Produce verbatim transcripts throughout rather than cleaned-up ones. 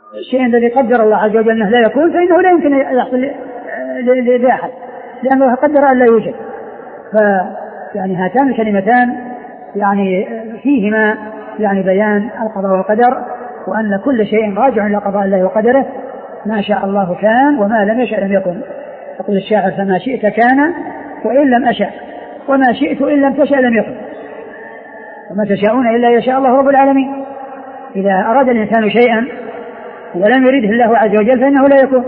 الشيء الذي قدر الله عز وجل أنه لا يكون فإنه لا يمكن يحصل لأحد لأنه قدر أن لا يوجد. فيعني هاتان الكلمتان يعني فيهما يعني بيان القضاء والقدر، وأن كل شيء راجع إلى قضاء الله وقدره، ما شاء الله كان وما لم يشأ لم يكن. يقول الشاعر فما شئت كان وإن لم أشأ وما شئت إن لم تشأ لم يكن وما تشاءون إلا يشاء الله رب العالمين. إذا أراد الإنسان شيئا ولم يريده الله عز وجل فإنه لا يكون،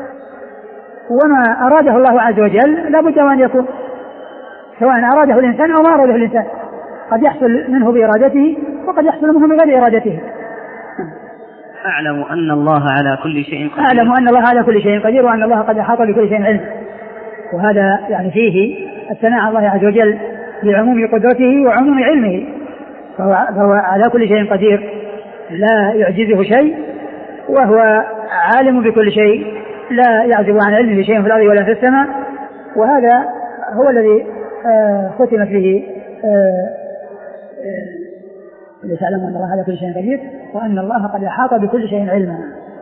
وما أراده الله عز وجل لا بد أن يكون، سواء أراده الإنسان أو ما أراده الإنسان. قد يحصل منه بإرادته وقد يحصل منه بغير إرادته. أعلم أن الله على كل شيء قدير. أعلم أن الله على كل شيء قدير وأن الله قد أحاط بكل شيء علم. وهذا يعني فيه الثناء على الله عز وجل بعموم قدرته وعموم علمه، فهو, فهو على كل شيء قدير لا يعجزه شيء، وهو عالم بكل شيء لا يعزب عن علمه شيء في الأرض ولا في السماء. وهذا هو الذي آه ختمت به لتعلم أن الله على كل شيء قدير وأن الله قد أحاط بكل شيء علما.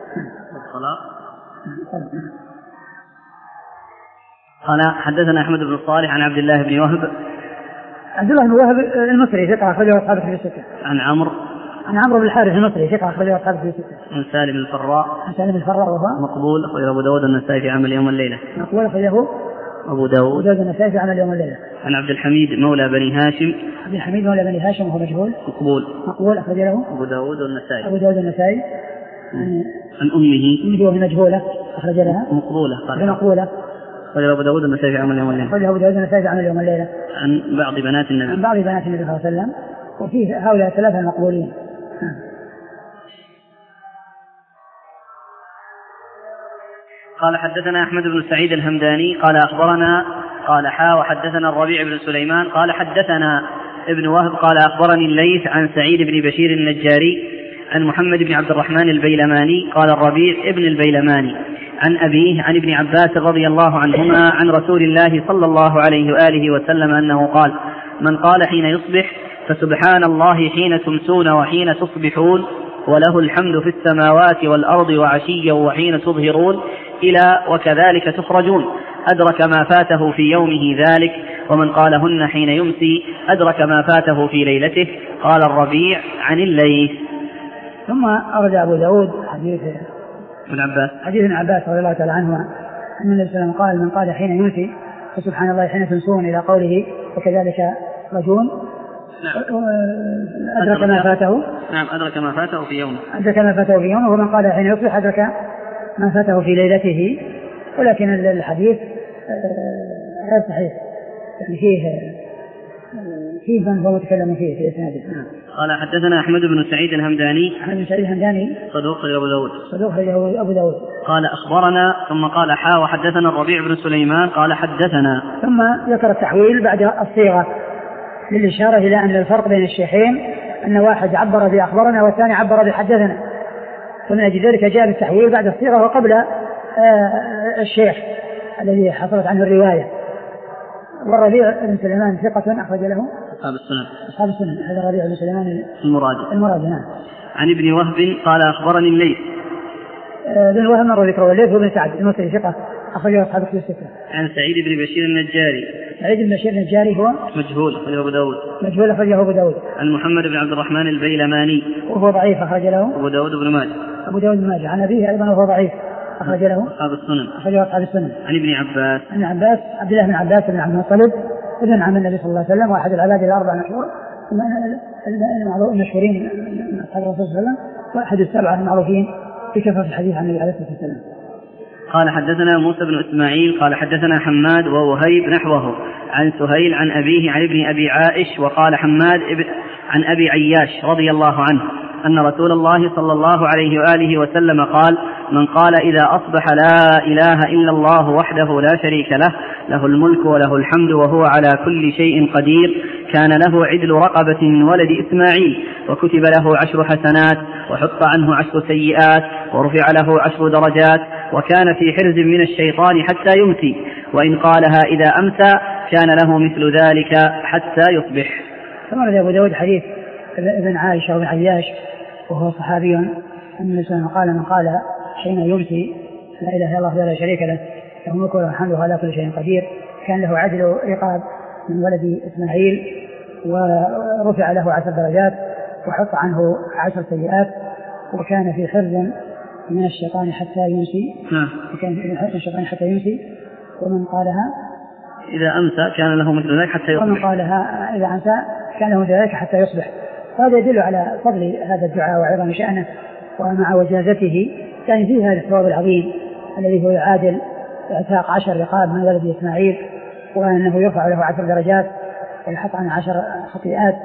قال حدثنا أحمد بن صالح عن عبد الله بن وهب. عبد الله بن وهب المصري ثقة أخرجه أصحاب الكتب الستة. عن عمرو عن عمرو بن الحارث المصري ثقة أخرجه أصحاب الكتب الستة. عن سالم الفراء. عن سالم الفراء وهو مقبول أخرجه أبو داود النسائي في عمل يوم الليلة. مقبول أخرجه أبو داود النسائي في عمل يوم الليلة. عن عبد الحميد مولى بني هاشم. عبد الحميد مولى بني هاشم وهو مجهول. مقبول مقبول أخرجه أبو داود النسائي. أبو داود النسائي. عن, عن أمه. أمه مجهولة أخرج لها. مقبولة قال. مقبولة. أخرجه أبو داود النسائي في عمل يوم الليلة. أخرجه أبو داود النسائي في عمل يوم الليلة. عن بعض بنات النبي. عن بعض بنات النبي صلى الله عليه وسلم، وفيه هؤلاء ثلاثة مقبولين. قال حدثنا أحمد بن سعيد الهمداني قال أخبرنا قال حا وحدثنا الربيع بن سليمان قال حدثنا ابن وهب قال أخبرني الليث عن سعيد بن بشير النجاري عن محمد بن عبد الرحمن البيلماني قال الربيع ابن البيلماني عن أبيه عن ابن عباس رضي الله عنهما عن رسول الله صلى الله عليه وآله وسلم أنه قال من قال حين يصبح فسبحان الله حين تمسون وحين تصبحون وله الحمد في السماوات والأرض وعشيا وحين تظهرون إلى وكذلك تخرجون أدرك ما فاته في يومه ذلك، ومن قالهن حين يمسي أدرك ما فاته في ليلته. قال الربيع عن الليث. ثم أرد أبو داود حديث ابن عباس حديث ابن عباس رضي الله تعالى عنه أن النبي صلى الله عليه وسلم قال من قال حين يمسي فسبحان الله حين تمسون إلى قوله وكذلك تخرجون أدرك ما فاته. نعم أدرك ما فاته في يومه. أدرك ما فاته في يومه. ومن قال حين يصبح أدرك ما فاته في ليلته. ولكن الحديث غير صحيح، يعني فيه فيه من هو متكلم فيه في إسناده. قال حدثنا أحمد بن سعيد الهمداني. أحمد بن سعيد الهمداني صدوق أبو داود. صدوق أبو داود. قال أخبرنا ثم قال حا وحدثنا الربيع بن سليمان قال حدثنا. ثم ذكر التحويل بعد الصيغة للإشارة إلى أن الفرق بين الشيخين أن واحد عبر بأخبرنا والثاني عبر بحدثنا، ومن أجل ذلك جاء بالتحويل بعد الصيغة وقبل آه الشيخ الذي حصلت عنه الرواية. والربيع بن سليمان ثقة أخرج له أصحاب السنن. أصحاب السنن. هذا الربيع بن سليمان المراد. المراد نعم. عن ابن وهب قال أخبرني الليث. ابن وهب مر ذكره الليث بن سعد المصري ثقة أخرج أصحاب الكتب الستة. عن سعيد بن بشير النجاري. سعيد بن بشير النجاري هو مجهول أخرجه أبو داود. مجهول أخرجه أبو داود. عن محمد بن عبد الرحمن البيلماني وهو ضعيف أخرج له أبو داود بن ماجه. أبو داود بن ماجه. عن أبيه أيضا وهو ضعيف أخرج له أصحاب السنن. أخرجه أصحاب السنن. عن ابن عباس. عن عباس عبد الله بن عباس بن عبد المطلب ابن عم النبي صلى الله عليه وسلم، واحد العباد الأربع مشهور المشهورين من أصحاب الرسول صلى الله عليه وسلم، واحد السبعة المعروفين بكثرة الحديث عن النبي عليه الصلاة والسلام. قال حدثنا موسى بن إسماعيل قال حدثنا حماد ووهيب نحوه عن سهيل عن أبيه عن ابن أبي عائش. وقال حماد عن أبي عياش رضي الله عنه أن رسول الله صلى الله عليه وآله وسلم قال من قال إذا أصبح لا إله إلا الله وحده لا شريك له له الملك وله الحمد وهو على كل شيء قدير كان له عدل رقبة من ولد إسماعيل وكتب له عشر حسنات وحط عنه عشر سيئات ورفع له عشر درجات وكان في حرز من الشيطان حتى يمسي وإن قالها إذا أمسى كان له مثل ذلك حتى يصبح. ثم رد أبو داود حديث ابن عائشة وابن عياش وهو صحابي أن النبي صلى الله عليه وسلم قال من قال حين يمسي لا إله إلا الله وحده لا شريك له له الملك وله الحمد على كل شيء قدير كان له عدل رقاب من ولد إسماعيل ورفع له عشر درجات وحط عنه عشر سيئات وكان في حرز من الشيطان حتى يمسي كان في حرز من الشيطان حتى يمسي ومن قالها إذا أمسى كان له مثل ذلك حتى يصبح ومن قالها إذا أمسى كان له مثل ذلك حتى يصبح. وهذا يدل على فضل هذا الدعاء وعظم شأنه ومع وجازته يعني فيه هذا الثواب العظيم الذي هو يعادل اعتاق عشر رقاب من ولد إسماعيل وأنه يرفع له عشر درجات ويحط عنه عشر خطيئات.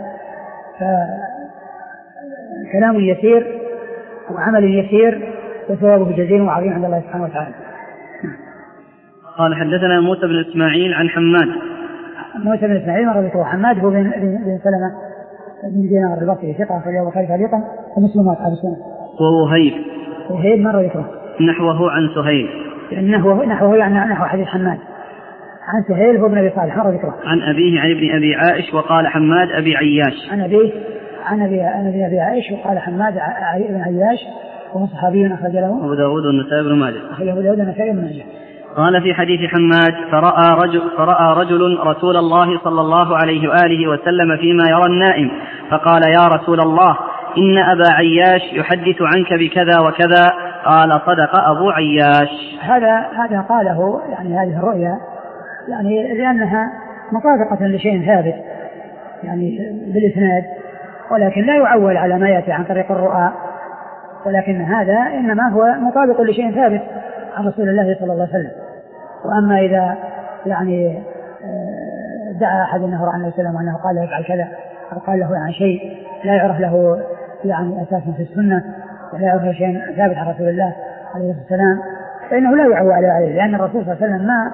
فكلام يسير وعمل يسير وثوابه جزيل وعظيم عند الله سبحانه وتعالى. قال حدثنا موسى بن إسماعيل عن حماد. موسى بن إسماعيل مر ذكره. حماد هو بن سلمة بن دينار البصري ثقة في البخاري تعليقا ومسلم أصحاب السنة. ووهيب وهيب مر ذكره نحوه عن سهيل نحوه نحوه يعني نحو حديث حماد. عن سهيل هو ابن أبي صالح مر ذكره. عن أبيه عن ابن أبي عائش وقال حماد أبي عياش. عن أبيه عن أبي عن ابن أبي عائش وقال حماد ابن عياش وهو صحابي أخرج له أبو داود والنسائي بن ماجه. أخرج أبو داود والنسائي بن ماجه. قال في حديث حماد فرأى رجل, فرأى رجل رسول الله صلى الله عليه وآله وسلم فيما يرى النائم فقال يا رسول الله إن أبا عياش يحدث عنك بكذا وكذا قال صدق أبو عياش. هذا هذا قاله يعني هذه الرؤيا يعني لأنها مطابقة لشيء ثابت يعني بالإسناد ولكن لا يعول على ما يأتي عن طريق الرؤى ولكن هذا إنما هو مطابق لشيء ثابت عن رسول الله صلى الله عليه وسلم. وأما إذا يعني دعا أحد أنه رأى النبي صلى الله عليه وسلم وأنه قال له يفعل كذا أو قال له عن شيء لا يعرف له يعني أساس في السنة ولا يعرف له شيء ثابت عن رسول الله عليه الصلاة والسلام فإنه لا يعول عليه لأن الرسول صلى الله عليه وسلم ما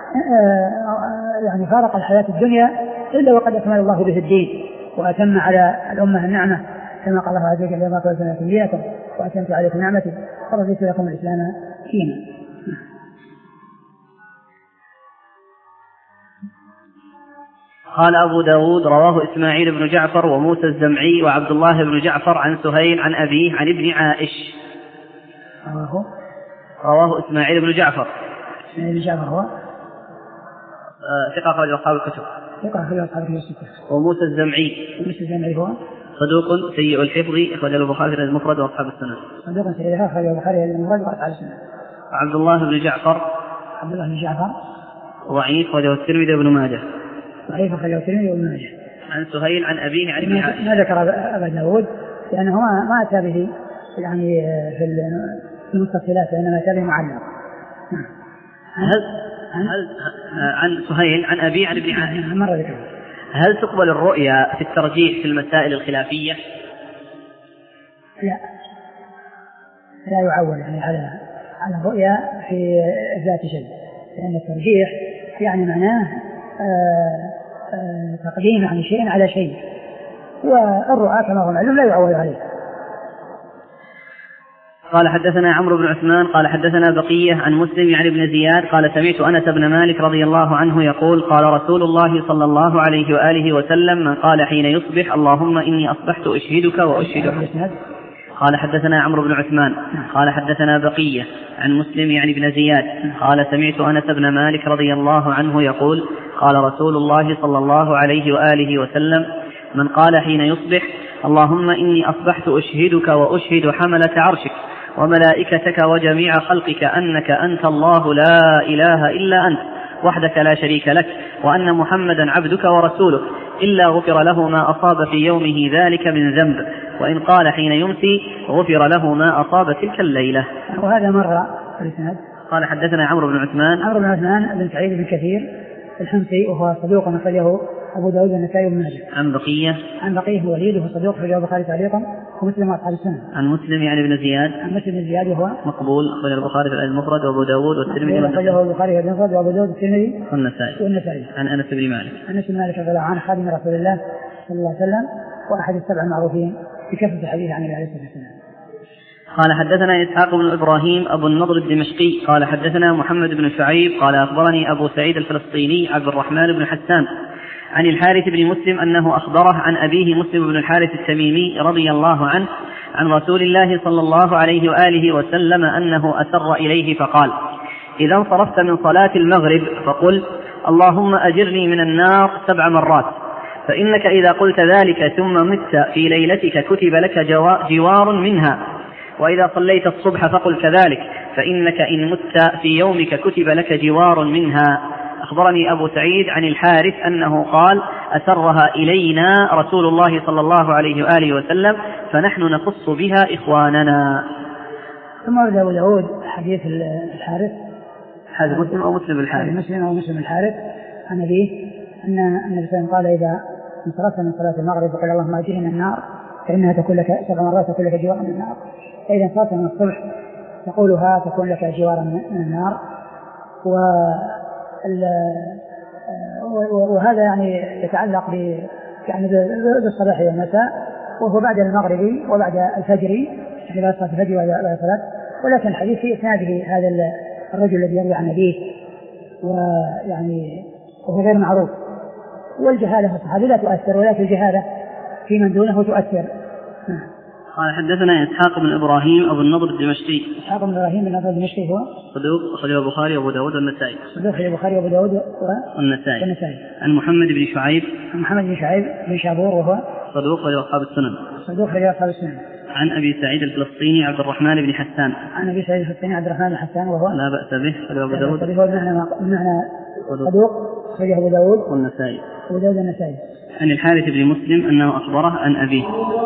يعني فارق الحياة الدنيا إلا وقد أكمل الله به الدين وأتم على الأمة النعمة كما قال الله عز وجل وما أكملت لكم دينكم وأتممت عليكم نعمتي ورضيت لكم الإسلام دينا. قال أبو داود رواه إسماعيل بن جعفر وموسى الزمعي وعبد الله بن جعفر عن سهيل عن أبيه عن ابن عائش. رواه رواه إسماعيل بن جعفر. إسماعيل بن جعفر هو ثقة أخرج أصحاب الكتب. ثقة أخرج أصحاب الكتب. وموسى الزمعي. وموسى الزمعي هو صدوق سيء الحفظ أخرج البخاري المفرد وأصحاب السنة. صدوق سيء الحفظ أخرج البخاري المفرد وأصحاب السنة. عبد الله بن جعفر. عبد الله بن جعفر ضعيف أخرجه الترمذي وابن ماجه. ضعيف أخرجه الترمذي وابن ماجه. عن سهيل عن أبيه عن ابن عائشة. ما ذكر أبا داود لأنه ما ما أتى به يعني في المتصلات وإنما أتى به معلق. هل هل عن سهيل عن أبيه عن ابن عائشة. مرة ذكر. هل تقبل الرؤيا في الترجيح في المسائل الخلافية؟ لا لا يعول يعني على على الرؤيا في ذات شيء لأن الترجيح يعني معناه آآ آآ تقديم عن شيء على شيء والرؤى كما هو معلوم لا يعول عليه. قال حدثنا عمرو بن عثمان قال حدثنا بقية عن مسلم يعني بن زياد قال سمعت أنس بن مالك رضي الله عنه يقول قال رسول الله صلى الله عليه وآله وسلم من قال حين يصبح اللهم إني أصبحت أشهدك وأشهد. قال حدثنا عمرو بن عثمان قال حدثنا بقية عن مسلم يعني بن زياد قال سمعت أنس بن مالك رضي الله عنه يقول قال رسول الله صلى الله عليه وآله وسلم من قال حين يصبح اللهم إني أصبحت أشهدك وأشهد حملة عرشك وملائكتك وجميع خلقك أنك أنت الله لا إله إلا أنت وحدك لا شريك لك وأن محمدا عبدك ورسولك إلا غفر له ما أصاب في يومه ذلك من ذنب وإن قال حين يمسي غفر له ما أصاب تلك الليلة. وهذا مرة الإسناد. قال حدثنا عمرو بن عثمان. عمرو بن عثمان بن سعيد بن كثير الحمصي وهو صدوق أخرجه أبو داود والنسائي وابن ماجه. عن بقية. عن بقية الوليد وهو صدوق أخرجه البخاري تعليقا ومسلم وأصحاب السنة. عن مسلم يعني بن زياد. عن مسلم بن زياد وهو مقبول أخرجه البخاري في المفرد وأبو داود والترمذي. أخرجه البخاري في المفرد وأبو داود والترمذي والنسائي. والنسائي. عن أنس بن مالك. أنس بن مالك رضي الله عنه خادم رسول الله صلى الله عليه وسلم وأحد السبع المعروفين بكثرة الحديث عن النبي عليه الصلاة والسلام. قال حدثنا إسحاق بن إبراهيم أبو النضر الدمشقي قال حدثنا محمد بن شعيب قال أخبرني أبو سعيد الفلسطيني عبد الرحمن بن حسان عن الحارث بن مسلم أنه أخبره عن أبيه مسلم بن الحارث التميمي رضي الله عنه عن رسول الله صلى الله عليه وآله وسلم أنه أسر إليه فقال: إذا انصرفت من صلاة المغرب فقل: اللهم أجرني من النار سبع مرات، فإنك إذا قلت ذلك ثم مت في ليلتك كتب لك جوار منها. وإذا صليت الصبح فقل كذلك، فإنك إن مت في يومك كتب لك جوار منها. أخبرني أبو سعيد عن الحارث أنه قال: أسرها إلينا رسول الله صلى الله عليه وآله وسلم فنحن نخص بها إخواننا. ثم ورد أبو داود حديث الحارث، هذا مسلم أو مسلم الحارث؟ مسلم أو مسلم الحارث عن أبيه أن النبي صلى الله عليه وسلم قال: إذا انصرفت من صلاة المغرب فقل اللهم أجرني من النار فإنها تكون لك سبع مرات تكون لك جوارا من النار، فإذا انصرفت من الصبح تقولها تكون لك جوارا من النار. و وهذا يعني يتعلق ب يعني بالصباح والمساء، وهو بعد المغرب وبعد الفجر، يعني بعد صلاة الفجر وبعد صلاة. ولكن الحديث في إسناده هذا الرجل الذي يروي عن أبيه، ويعني وهو غير معروف، والجهالة في الصحابة لا تؤثر، ولكن الجهالة في من دونه تؤثر. قال: حدثنا إسحاق بن إبراهيم أبو النضر الدمشقي. إسحاق بن إبراهيم بن النضر الدمشقي هو صدوق، أخرجه البخاري وأبو داود والنسائي. صدوق، أخرجه البخاري وأبو داود والنسائي. والنسائي. عن محمد بن شعيب. عن محمد بن شعيب بن شابور وهو صدوق، أخرجه أصحاب السنن. صدوق، أخرجه أصحاب السنن. عن أبي سعيد الفلسطيني عبد الرحمن بن حسان. عن أبي سعيد الفلسطيني عبد الرحمن بن حسان وهو لا بأس به، أخرجه أبو داود. بمعنى صدوق، أخرجه أبو داود والنسائي. أبو داود والنسائي. عن الحارث بن مسلم أنه أخبره عن أبيه.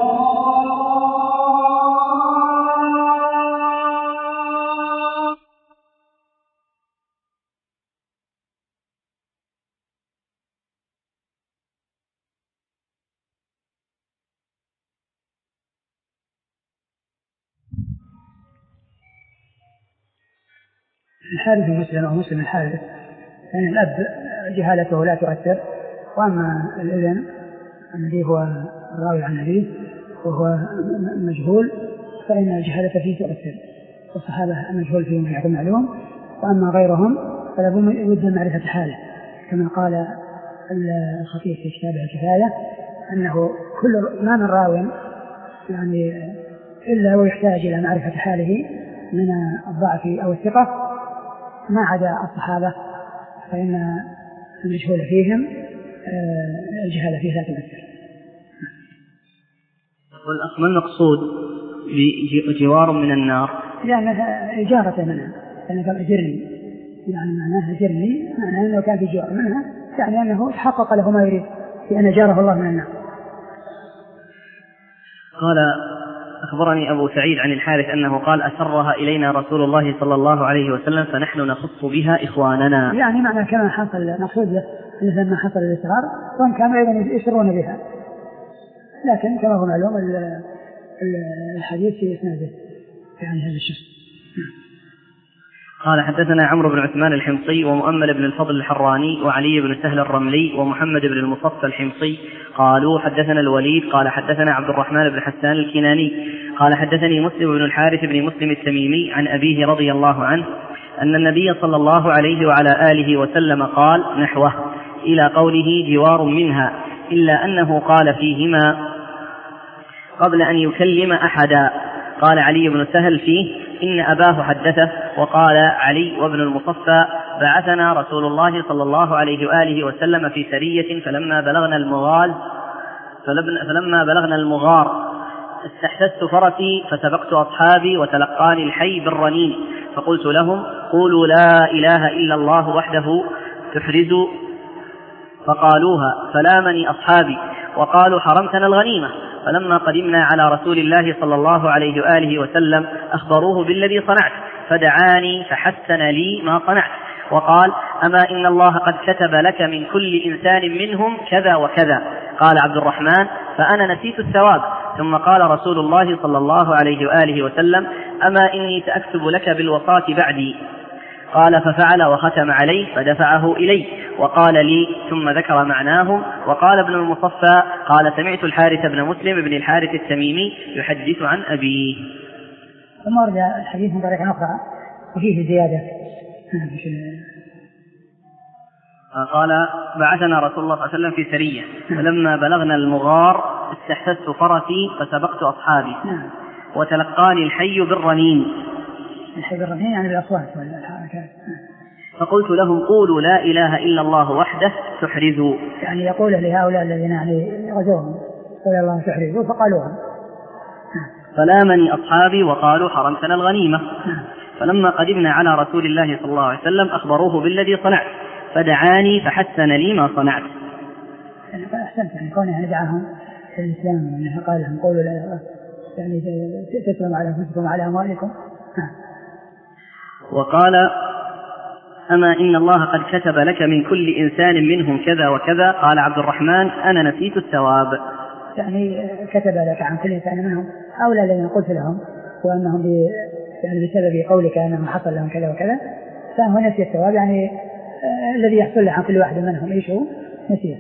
الحارث المسلم أو مسلم الحارث، يعني الأب جهالته لا تؤثر، وأما الابن الذي هو الراوي عن أبيه وهو مجهول فإن الجهالة فيه تؤثر. الصحابة المجهول فيهم يكون معلوم، وأما غيرهم فلا بد من معرفة حاله، كما قال الخطيب في كتابه الكفاية أنه كل ما من راوي يعني إلا ويحتاج إلى معرفة حاله من الضعف أو الثقة، ما عدا الصحابة فإن المجهول فيهم الجهالة فيه لا تؤثر. والأصل ما المقصود بجوار من النار؟ لأنها إجارة منها، يعني قال أجرني، يعني معناها أجرني معناها أنه كان في جوار منها، يعني أنه تحقق له ما يريد لأن أجاره الله من النار. قال: أخبرني أبو سعيد عن الحارث أنه قال: أسرها إلينا رسول الله صلى الله عليه وسلم فنحن نخص بها إخواننا. يعني معنى كما حصل مقصود له لما حصل الإسرار، وهم كانوا أيضا يسرون بها، لكن كما هو معلوم الحديث في إسناده يعني هذا الشخص. قال: حدثنا عمرو بن عثمان الحمصي ومؤمل بن الفضل الحراني وعلي بن سهل الرملي ومحمد بن المصفى الحمصي قالوا: حدثنا الوليد قال: حدثنا عبد الرحمن بن حسان الكناني قال: حدثني مسلم بن الحارث بن مسلم التميمي عن أبيه رضي الله عنه أن النبي صلى الله عليه وعلى آله وسلم قال نحوه إلى قوله جوار منها، إلا أنه قال فيهما قبل أن يكلم أحدا. قال علي بن سهل فيه: إن أباه حدثه. وقال علي وابن المصفى: بعثنا رسول الله صلى الله عليه وآله وسلم في سرية فلما بلغنا المغال فلما بلغنا المغار استحدثت فرسي فسبقت أصحابي وتلقاني الحي بالرنين، فقلت لهم: قولوا لا إله إلا الله وحده تحرزوا، فقالوها، فلامني أصحابي وقالوا: حرمتنا الغنيمة. فلما قدمنا على رسول الله صلى الله عليه وآله وسلم أخبروه بالذي صنعت، فدعاني فحسن لي ما صنعت، وقال: أما إن الله قد كتب لك من كل إنسان منهم كذا وكذا. قال عبد الرحمن: فأنا نسيت الثواب. ثم قال رسول الله صلى الله عليه وآله وسلم: أما إني سأكتب لك بالوصاة بعدي. قال: ففعل وختم عليه فدفعه إلي وقال لي، ثم ذكر معناه. وقال ابن المصفى: قال: سمعت الحارث بن مسلم بن الحارث التميمي يحدث عن أبيه. ثم ورد الحديث من طريق أخرى وفيه زيادة. قال: بعثنا رسول الله صلى الله عليه وسلم في سرية فلما بلغنا المغار استحدثت فرسي فسبقت أصحابي وتلقاني الحي بالرنين. الحي بالرنين يعني بالأصوات والحركات. فقلت لهم قولوا لا إله إلا الله وحده تحرزوا، يعني يقول لهؤلاء الذين يعني غزوهم قول الله تحرزوا فقالوها. فلامني أصحابي وقالوا حرمتنا الغنيمة. فلما قدمنا على رسول الله صلى الله عليه وسلم أخبروه بالذي صنعت فدعاني فحسن لي ما صنعت. يعني أحسنت يعني كونه يدعاهم في الإسلام وأنه قال لهم قولوا لا يعني تسلموا على أنفسكم وعلى أموالكم. وقال أما إن الله قد كتب لك من كل إنسان منهم كذا وكذا. قال عبد الرحمن أنا نسيت الثواب. يعني كتب لك عن كل إنسان منهم أولى الذين قلت لهم وأنهم يعني بسبب قولك أنهم حصل لهم كذا وكذا فهو نسي الثواب يعني آه الذي يحصل له عن كل واحد منهم إيش هو نسيه.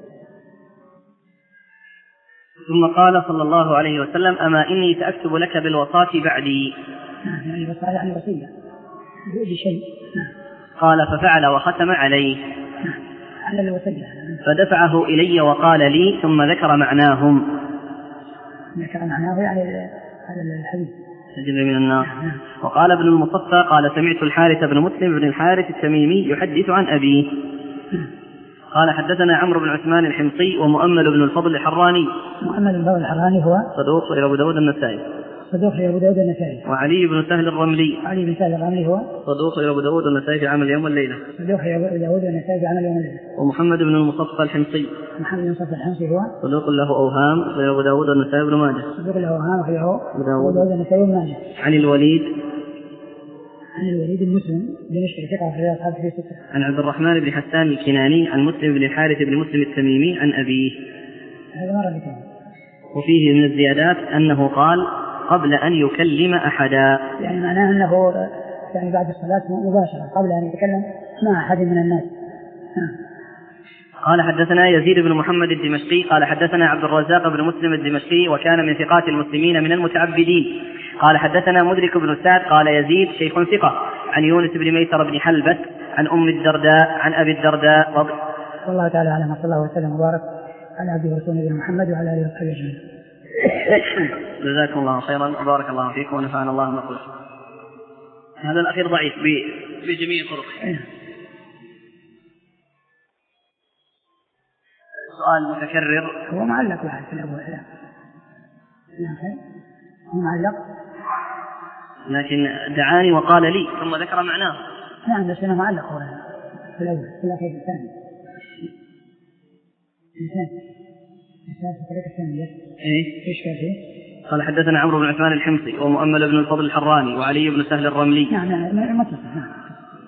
ثم قال صلى الله عليه وسلم أما إني سأكتب لك بالوصاة بعدي. يعني وصاة يعني وصية بشيء. قال ففعل وختم عليه على الوصية فدفعه إلي وقال لي ثم ذكر معناهم. ذكر معناه يعني هذا الحديث سجل من النار. وقال ابن المصفى قال سمعت الحارث بن مسلم بن الحارث التميمي يحدث عن أبيه قال حدثنا عمرو بن عثمان الحمصي ومؤمل بن الفضل الحراني. مؤمل بن الفضل الحراني هو صدوق إلى أبو داود النسائي. صدوق إلى أبو داود النسائي. وعلي بن سهل الرملي. علي بن سهل الرملي هو صدوق إلى أبو داود النسائي في عمل اليوم والليلة. صدوق إلى أبو داود النسائي في عمل اليوم والليلة. ومحمد بن المصفى الحمصي. محمد بن المصفى الحمصي هو صدوق له أوهام إلى أبو داود النسائي بن ماجه. صدوق له أوهام إلى أبو داود النسائي بن ماجه. عن الوليد عن الوليد المسلم دمشق ثقة في أصحاب في ستة. عن عبد الرحمن بن حسان الكناني عن مسلم بن الحارث بن مسلم التميمي عن أبيه. هذا مرة ذكره. وفيه من الزيادات أنه قال قبل أن يكلم أحدا يعني معناه أنه يعني بعد الصلاة مباشرة قبل أن يتكلم مع أحد من الناس. قال حدثنا يزيد بن محمد الدمشقي قال حدثنا عبد الرزاق بن مسلم الدمشقي وكان من ثقات المسلمين من المتعبدين. قال حدثنا مدرك بن سعد قال يزيد شيخ ثقة عن يونس بن ميسر بن حلبة عن أم الدرداء عن أبي الدرداء رضي الله تعالى على صلى الله وسلم وبارك على عبده ورسوله محمد وعلى آله وصحبه أجمعين. جزاكم الله خيرا وبارك الله فيكم ونفعنا الله بما قلتم. هذا الأخير ضعيف بجميع طرقه. سؤال متكرر هو معلق واحد في الأول هو معلق لكن دعاني وقال لي ثم ذكر معناه. نعم بس أنا معلق هو في الأول في الأخير الثاني الثاني الثالث الثاني إيه إيش كان فيه؟ قال حدثنا عمرو بن عثمان الحمصي ومؤمل بن الفضل الحراني وعلي بن سهل الرملي. نعم نعم ما تصح. نعم.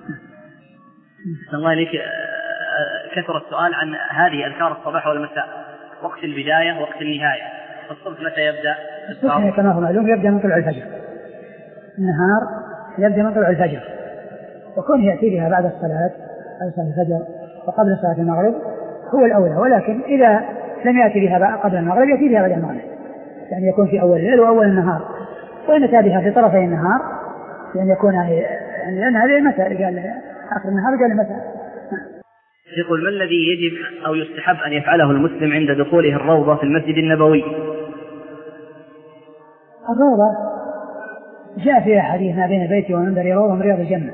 الله إليك كثر السؤال عن هذه أذكار الصباح والمساء وقت البداية وقت النهاية. الصبح متى يبدأ؟ الصبح كما هو معلوم يبدأ من طلوع الفجر. النهار يبدأ من طلوع الفجر وكون يأتي بها بعد الصلاة بعد صلاة الفجر وقبل صلاة المغرب هو الأولى ولكن إذا لم يأتي بها قبل المغرب يأتي بها بعد المغرب يعني يكون في أول الليل وأول النهار وإن أتى بها في طرفي النهار لأن يكون يعني لأن هذه المساء قال آخر النهار قال المساء. يقول ما الذي يجب أو يستحب أن يفعله المسلم عند دخوله الروضة في المسجد النبوي؟ الروضة جاء فيها حديث ما بين بيتي ومنبري روضة من رياض الجنة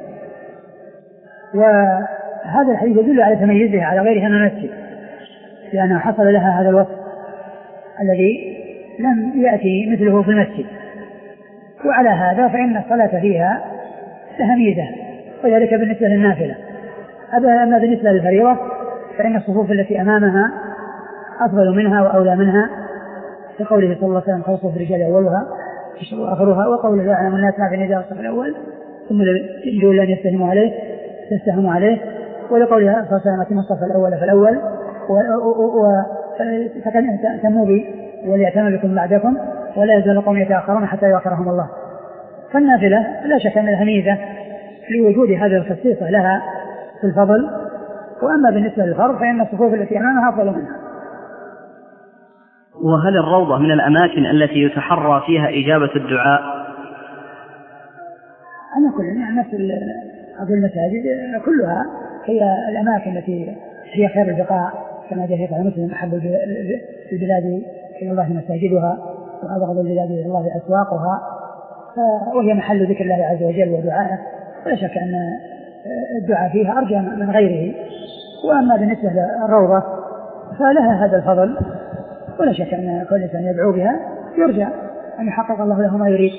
وهذا الحديث يدل على تميزها على غيرها من المسجد لأنه حصل لها هذا الوصف الذي لم يأتي مثله في المسجد وعلى هذا فإن الصلاة فيها لها ميزة وذلك بالنسبة للنافلة. أما بالنسبة للفريضة فإن الصفوف التي أمامها أفضل منها وأولى منها لقوله صلى الله عليه وسلم خير صفوف الرجال أولها وآخرها وقوله لا يعلم الناس ما في نداء الصف الأول ثم يجدون أن يستهموا عليه يستهموا عليه ولقوله صلى الله عليه وسلم أتم الصف الأول فالأول وتموا بي وليأتم بكم بعدكم ولا يزال قوم يتأخرون حتى يؤخرهم الله. فالنافلة لا شك أن لها ميزة لوجود هذه الخصيصة لها في الفضل وأما بالنسبة للفرض فإن الصفوف التي أمامها أفضل منها. وهل الروضة من الأماكن التي يتحرى فيها إجابة الدعاء؟ أنا كل يعني نفس المساجد كلها هي الأماكن التي هي خير البقاع كما جاء في مسلم أحب البلاد إلى الله مساجدها وأبغض البلاد إلى الله أسواقها، وهي محل ذكر الله عز وجل ودعائه، ولا شك أن الدعاء فيها أرجى من غيره. وأما بالنسبة للروضة فلها هذا الفضل، ولا شك أن كل إنسان يدعو بها يرجى أن يحقق الله له ما يريد.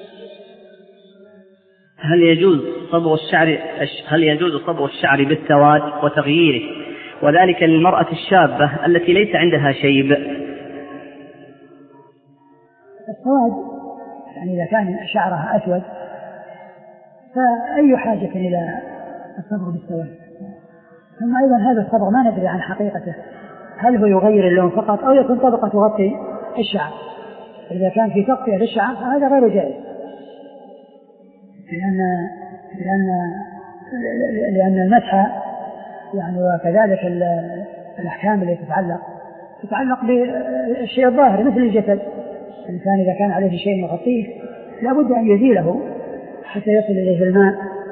هل يجوز صبغ الشعر هل يجوز صبغ الشعر بالسواد وتغييره، وذلك للمرأة الشابة التي ليس عندها شيب؟ السواد يعني إذا كان شعرها أسود فأي حاجة إلى الصبغ بالسواد؟ ثم أيضا هذا الصبغ ما ندري عن حقيقته، هل هو يغير اللون فقط أو يكون طبقة تغطي الشعر؟ إذا كان في تغطية للشعر فهذا غير جائز، لأن لأن لأن المسح يعني وكذلك الأحكام التي تتعلق تتعلق بالشيء الظاهر مثل الجسد. الإنسان إذا كان عليه شيء يغطيه لا بد أن يزيله حتى يصل إليه الماء،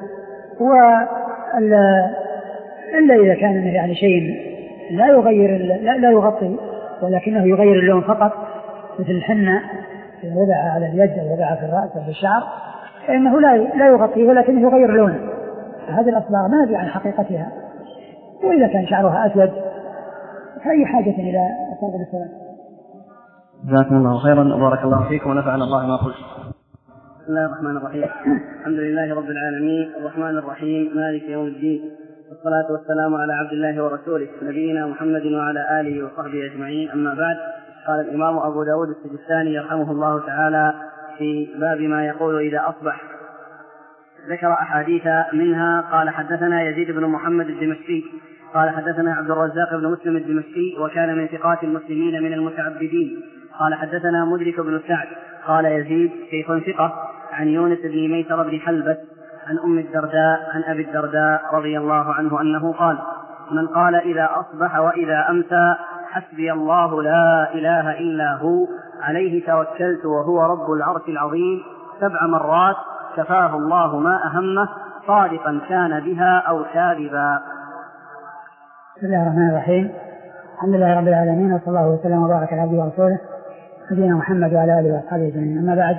إلا إذا كان يعني شيء لا يغير لا, لا يغطي ولكنه يغير اللون فقط مثل الحنة إذا وضع على اليد أو وضع في الرأس أو في الشعر فإنه لا لا يغطي ولكنه يغير لونه. هذه الأصباغ ما ندري عن حقيقتها. وإذا كان شعرها أسود فأي حاجة إلى الصبغ بالسواد. جزاكم الله خيرا وبارك الله فيكم ونفعنا الله ما قلت. بسم الله الرحمن الرحيم. الحمد لله رب العالمين الرحمن الرحيم مالك يوم الدين، والصلاة والسلام على عبد الله ورسوله نبينا محمد وعلى آله وصحبه أجمعين. أما بعد، قال الإمام أبو داود السجستاني يرحمه الله تعالى في باب ما يقول إذا أصبح، ذكر أحاديث منها قال حدثنا يزيد بن محمد الدمشقي قال حدثنا عبد الرزاق بن مسلم الدمشقي وكان من ثقات المسلمين من المتعبدين قال حدثنا مدرك بن سعد قال يزيد شيخ ثقة عن يونس بن ميسر بن حلبة عن أم الدرداء عن أبي الدرداء رضي الله عنه أنه قال: من قال إذا أصبح وإذا أمسى حسبي الله لا إله إلا هو عليه توكلت وهو رب العرش العظيم سبع مرات كفاه الله ما أهمه صادقا كان بها أو كاذبا. بسم الله الرحمن الرحيم. الحمد لله رب العالمين، وصلى الله وسلم وبارك على عبده ورسوله نبينا محمد وعلى آله وأصحابه أجمعين. أما بعد،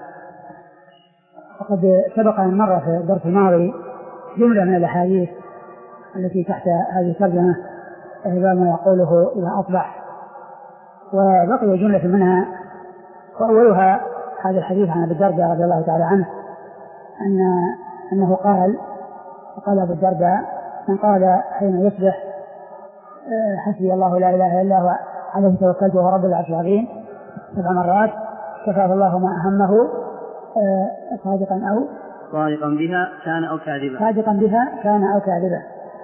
فقد سبق أن مر في الدرس الماضي جملة من الأحاديث التي تحت هذه الترجمة وهي ما يقوله إذا أصبح، وبقي جملة منها وأولها هذا الحديث عن أبي الدرداء رضي الله تعالى عنه أن أنه قال قال أبو الدرداء: من قال حين يصبح حسبي الله لا إله إلا هو عليه توكلت وهو رب العرش العظيم سبع مرات كفاه الله ما أهمه صادقا أو صادقا بها كان أو كاذبا صادقا بها كان أو كاذبا.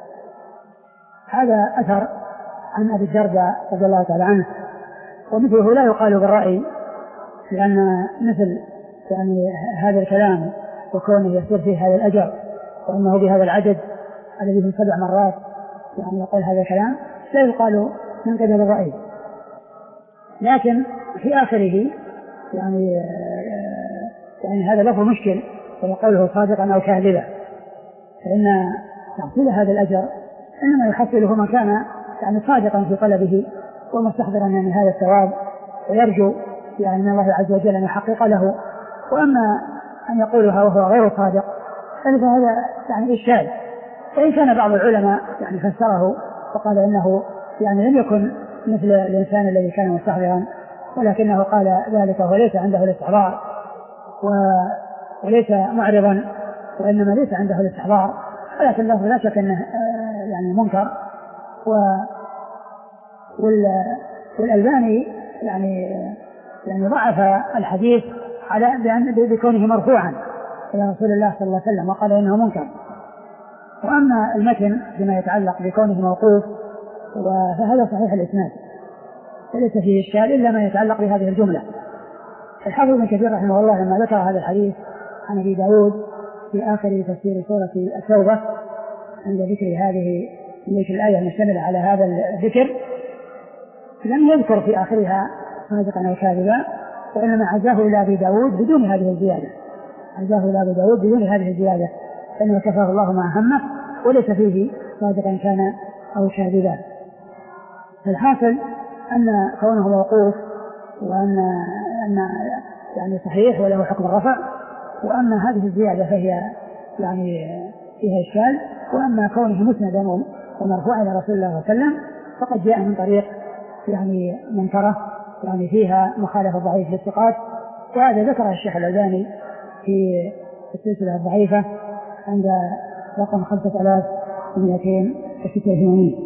هذا أثر عن أبي الدرداء رضي الله تعالى عنه، ومثله لا يقال بالرأي، لأن مثل يعني هذا الكلام وكونه يصير فيه هذا الأجر وأنه بهذا العدد الذي في سبع مرات يعني يقول هذا الكلام لا يقال من قبل الرأي. لكن في آخره يعني يعني هذا لفظ مشكل ويقوله صادقا أو كاذبا، فإن تحصيل هذا الأجر إنما يحصله من كان يعني صادقا في طلبه ومستحضرا يعني هذا الثواب ويرجو يعني من الله عز وجل أن يحقق له. وأما أن يقولها وهو غير صادق فهذا يعني إشكال. وإن كان بعض العلماء يعني فسره وقال إنه يعني لم يكن مثل الإنسان الذي كان مستحضرا، ولكنه قال ذلك وليس عنده الاستحضار وليس معرضا، وإنما ليس عنده الاستحضار، ولكن له لا شك أنه يعني منكر. والألباني يعني يعني ضعف الحديث على بكونه مرفوعا إلى رسول الله صلى الله عليه وسلم وقال إنه منكر. وأما المتن بما يتعلق بكونه موقوف فهذا صحيح الإسناد فليس فيه إشكال إلا ما يتعلق بهذه الجملة. الحافظ ابن كثير رحمه الله لما ذكر هذا الحديث عن أبي داود في آخر تفسير سورة التوبة عند ذكر هذه الآية المشتملة على هذا الذكر لم يذكر في آخرها صادقا أو كاذبا، وإنما عزاه إلى أبي داود بدون هذه الزيادة عزاه إلى أبي داود بدون هذه الزيادة فإنه كفاه الله ما أهمه وليس فيه صادقا كان أو كاذبا. فالحاصل أن كونه موقوف وأن أن يعني صحيح وله حكم الرفع، وأما هذه الزيادة فهي يعني فيها إشكال. وأما كونه مسندا ومرفوعا إلى رسول الله صلى الله عليه وسلم فقد جاء من طريق يعني منكرة يعني فيها مخالفة ضعيف للثقات، وهذا ذكره الشيخ الألباني في السلسلة الضعيفة عند رقم خمسة آلاف ومئتين وستة وثمانين.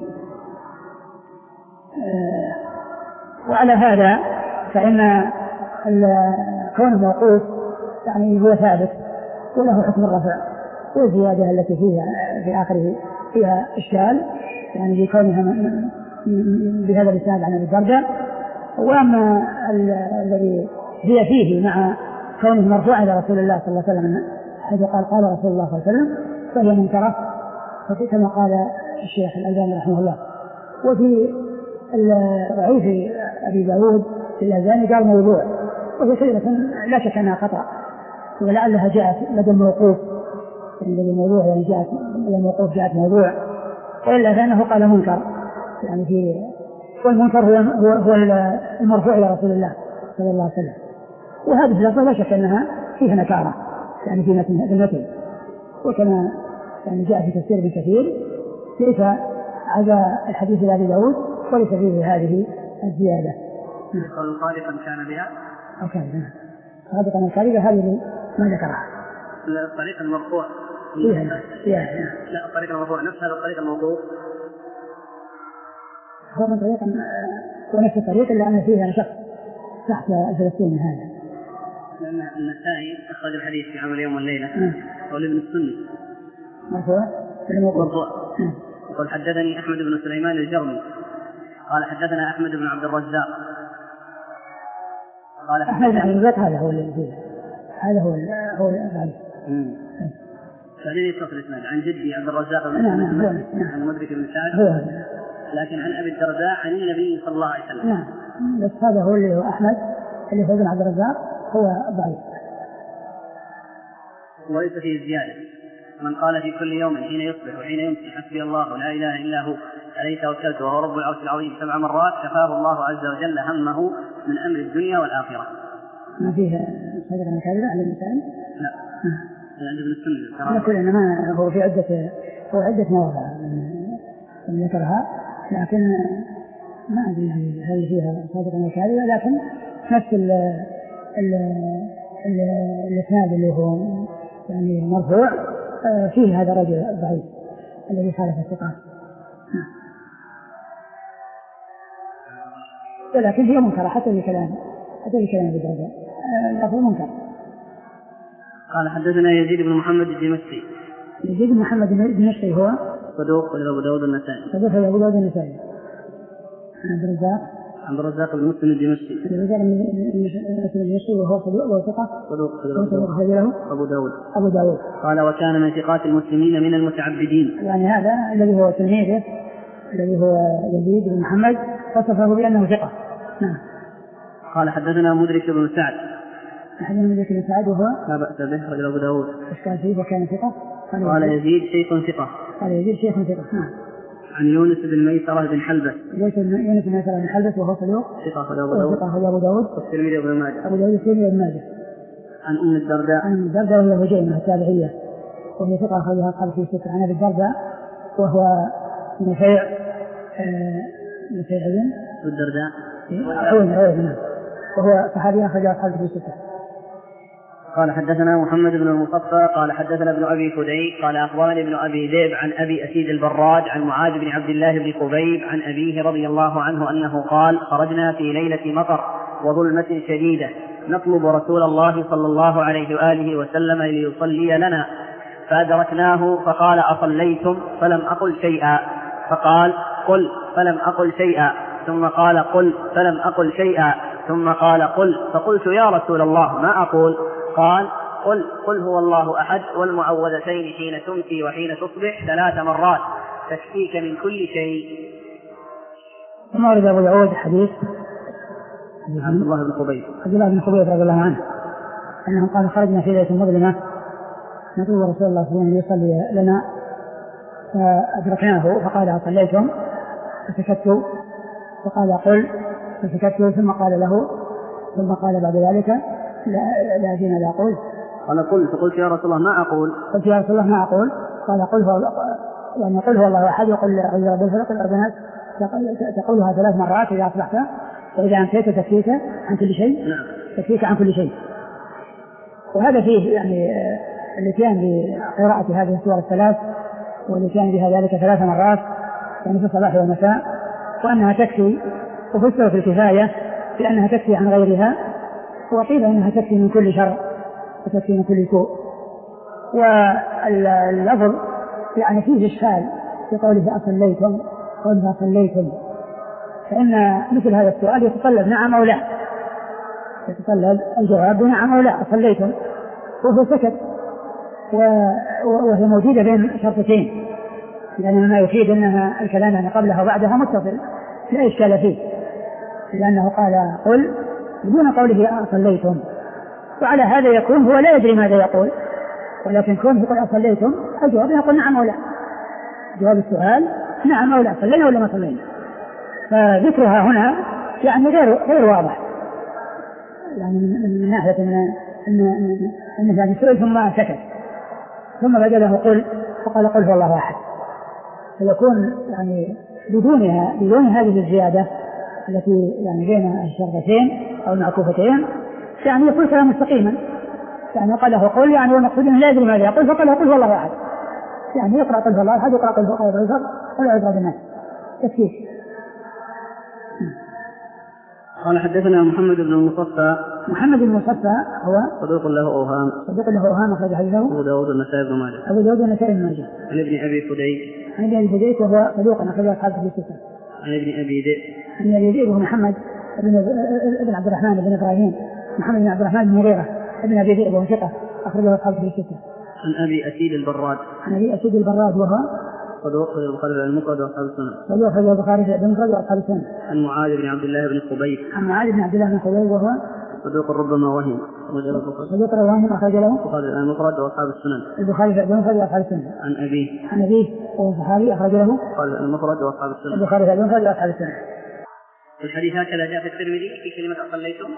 وعلى هذا فإن كونه موقوف يعني هو ثابت وله حكم الرفع، والزيادة التي فيها في آخره فيها إشكال يعني بكونها بهذا الإسناد عن أبي الدرداء. وأما الذي هي فيه مع كونه مرفوعا إلى رسول الله صلى الله عليه وسلم حيث قال قال رسول الله صلى الله عليه وسلم فهي منكرة كما قال الشيخ الألباني رحمه الله. وفي ضعيف أبي داود في الألباني قال موضوع، وهي كلمة لا شك أنها خطأ، ولعلها جاءت لدى الموقوف لدى الموضوع يعني جاءت لدى الموقوف جاءت موضوع، وإلا فإنه قال منكر يعني في والمنكر هو هو هو المرفوع إلى رسول الله صلى الله عليه وسلم. وهذه اللفظة لا شك أنها فيها نكارة يعني في المتن، وكما يعني جاء في تفسير ابن كثير ليس على الحديث لأبي داود وليس فيه هذه الزيادة. قال خالقا كان بها أو كان بها خالقا الكاذبة هذه ما ذكرها. الطريق المرفوع فيها فيها لا الطريق المرفوع نفس هذا الطريق الموقوف هو من طريق ونفس الطريق إلا أن فيها شخص تحت الفلسطيني هذا. لأن النسائي أخرج الحديث في عمل يوم والليلة قول ابن السني مرفوع مرفوع. وقال حدثني أحمد بن سليمان الجرمي قال حدثنا أحمد بن عبد الرزاق قال أحمد بن عبد الرزاق هذا هو الذي هذا هو هو الأفعال. فهذه يتصل الإسناد عن جدي عبد الرزاق بن محمد عن مدرك بن سعد لكن عن أبي الدرداء عن النبي صلى الله عليه وسلم. نعم بس هذا هو اللي هو أحمد اللي هو ابن عبد الرزاق هو ضعيف وليس فيه زيادة. من قال في كل يوم حين يصبح وحين يمسي حسبي الله لا إله إلا هو عليه توكلت وهو رب العرش العظيم سبع مرات كفاه الله عز وجل همه من أمر الدنيا والآخرة. ما فيه صدق من كذا على المثال؟ لا عند ابن السنة يقول إنما هو في عدة هو عدة مواضع من ذكرها، لكن ما أدري هل فيها صادق من كذا، لكن نفس ال ال الإسناد اللي هو يعني مرفوع فيه هذا الرجل الضعيف الذي خالف الثقات، ولكن هي منكرة حتى بكلام حتى بكلام بالدرجة لفظ منكر. قال حدثنا يزيد بن محمد الدمشقي. يزيد بن محمد الدمشقي هو صدوق ولا أبو داود النسائي؟ صدوق ولا أبو داود النسائي. عبد الرزاق عبد الرزاق بن مسلم الدمشقي. عبد الرزاق بن مسلم الدمشقي وهو صدوق وثقة. صدوق صدوق له أبو داود. أبو داود. قال وكان من ثقات المسلمين من المتعبدين. يعني هذا الذي هو تلميذه الذي هو يزيد بن محمد وصفه بأنه ثقة. نعم. قال حدثنا مدرك بن سعد. حدثنا مدرك بن سعد وهو لا بأس به رجل أبو داود. إيش كان فيه وكان ثقة؟ قال يزيد شيخ ثقة. قال يزيد شيخ ثقة. نعم. عن يونس بن ميسرة بن حلبس. يونس بن ميسرة بن حلبس وهو صدوق. ثقة أبو داود. ثقة أبو داود. والترمذي وابن ماجه. أبو داود والترمذي وابن ماجه. عن أم الدرداء. عن أم الدرداء وهي هجيمة التابعية وهي ثقة أخرجها أصحاب في ستة. عن أبي الدرداء وهو نفيع نفيع عين. الدرداء. عون عون نعم. وهو صحابي أخرج أصحاب في ستة. قال حدثنا محمد بن المصفى قال حدثنا ابن أبي فديك قال أخبرني ابن أبي ذئب عن أبي أسيد البراد عن معاذ بن عبد الله بن قبيب عن أبيه رضي الله عنه أنه قال خرجنا في ليلة مطر وظلمة شديدة نطلب رسول الله صلى الله عليه وآله وسلم ليصلي لنا فأدركناه فقال أصليتم فلم أقل شيئا فقال قل فلم أقل شيئا ثم قال قل فلم أقل شيئا ثم قال قل فقلت يا رسول الله ما أقول قال قل قل هو الله أحد والمعوذتين حين تمسي وحين تصبح ثلاث مرات تكفيك من كل شيء. ثم ورد أبو داود حديث عبد الله بن خبيب عبد الله بن خبيب رضي الله عنه أنهم قالوا خرجنا في ليلة مظلمة نطلب رسول الله صلى الله عليه وسلم يصلي لنا فأدركناه فقال أصليتم فسكت فقال قل فسكت ثم قال له ثم قال بعد ذلك لا لا دين لا أقول. قال قل فقلت يا رسول الله ما أقول. قلت يا رسول الله ما أقول. قال قل هو يعني قل هو الله أحد وقل أعوذ برب الفلق والأرض الناس تقولها ثلاث مرات إذا أصبحت وإذا أمسيت تكفيك عن كل شيء. نعم. تكفيك عن كل شيء. وهذا فيه يعني الاتيان بقراءة هذه السور الثلاث والاتيان بها ذلك ثلاث مرات يعني في الصباح والمساء وأنها تكفي وفسر في الكفاية لأنها تكفي عن غيرها وقيل أنها تكفي من كل شر وتكفي من كل سوء. واللفظ يعني فيه إشكال في قوله أصليتم قوله أصليتم فإن مثل هذا السؤال يتطلب نعم أو لا يتطلب الجواب بنعم أو لا أصليتم وهو سكت وهي موجودة بين شرطتين لأن ما يفيد أنها الكلام يعني قبلها وبعدها متصل لا إشكال فيه لأنه قال قل بدون قوله أصليتم وعلى هذا يكون هو لا يدري ماذا يقول ولكن كون يقول أصليتم الجواب يقول نعم أو لا جواب السؤال نعم أو لا صلينا ولا ما صلينا فذكرها هنا يعني غير غير واضح يعني من, من ناحية أن أن يعني سئل ثم سكت ثم بدله قل فقال قل هو الله أحد فيكون يعني بدونها بدون هذه الزيادة التي يعني بين الشرطتين أو المعكوفتين يعني يقول كلام مستقيما يعني قال له قل يعني والمقصود لا يدري ماذا يقول فقال له قل هو الله أحد يعني يقرأ قل هو الله أحد يقرأ قل هو الله أحد ولا يقرأ بالناس تكفير. قال حدثنا محمد بن المصفى. محمد بن المصفى هو صدوق له أوهام. صدوق له أوهام أخرج حديثه أبو داود والنسائي بن ماجه. أبو داود والنسائي بن ماجه. عن ابن أبي فديك. عن ابن أبي فديك وهو صدوق أخرج أصحابه في الستة. عن ابن أبي ذئب. عن أبي ذئب وهو محمد ابن ابن عبد الرحمن بن إبراهيم محمد بن عبد الرحمن بن مغيرة ابن أبي ذئب وهو ثقة أخرجه أصحابه في الستة. عن أبي أسيد البراد. عن أبي أسيد البراد وهو صدوق في البخاري المفرد وأصحاب السنن. صدوق في البخاري المفرد وأصحاب السنن. عن معاذ بن عبد الله بن خبيب. عن معاذ بن عبد الله بن خبيب وهو صدوق ربما وهم. صدوق ربما أخرج له البخاري المفرد وأصحاب السنن. البخاري المفرد وأصحاب السنن. عن أبيه. عن أبيه وهو صحابي أخرج له البخاري المفرد وأصحاب السنن. البخاري المفرد وأصحاب السنن. الحديث هكذا جاء في الترمذي في كلمة أصليتم.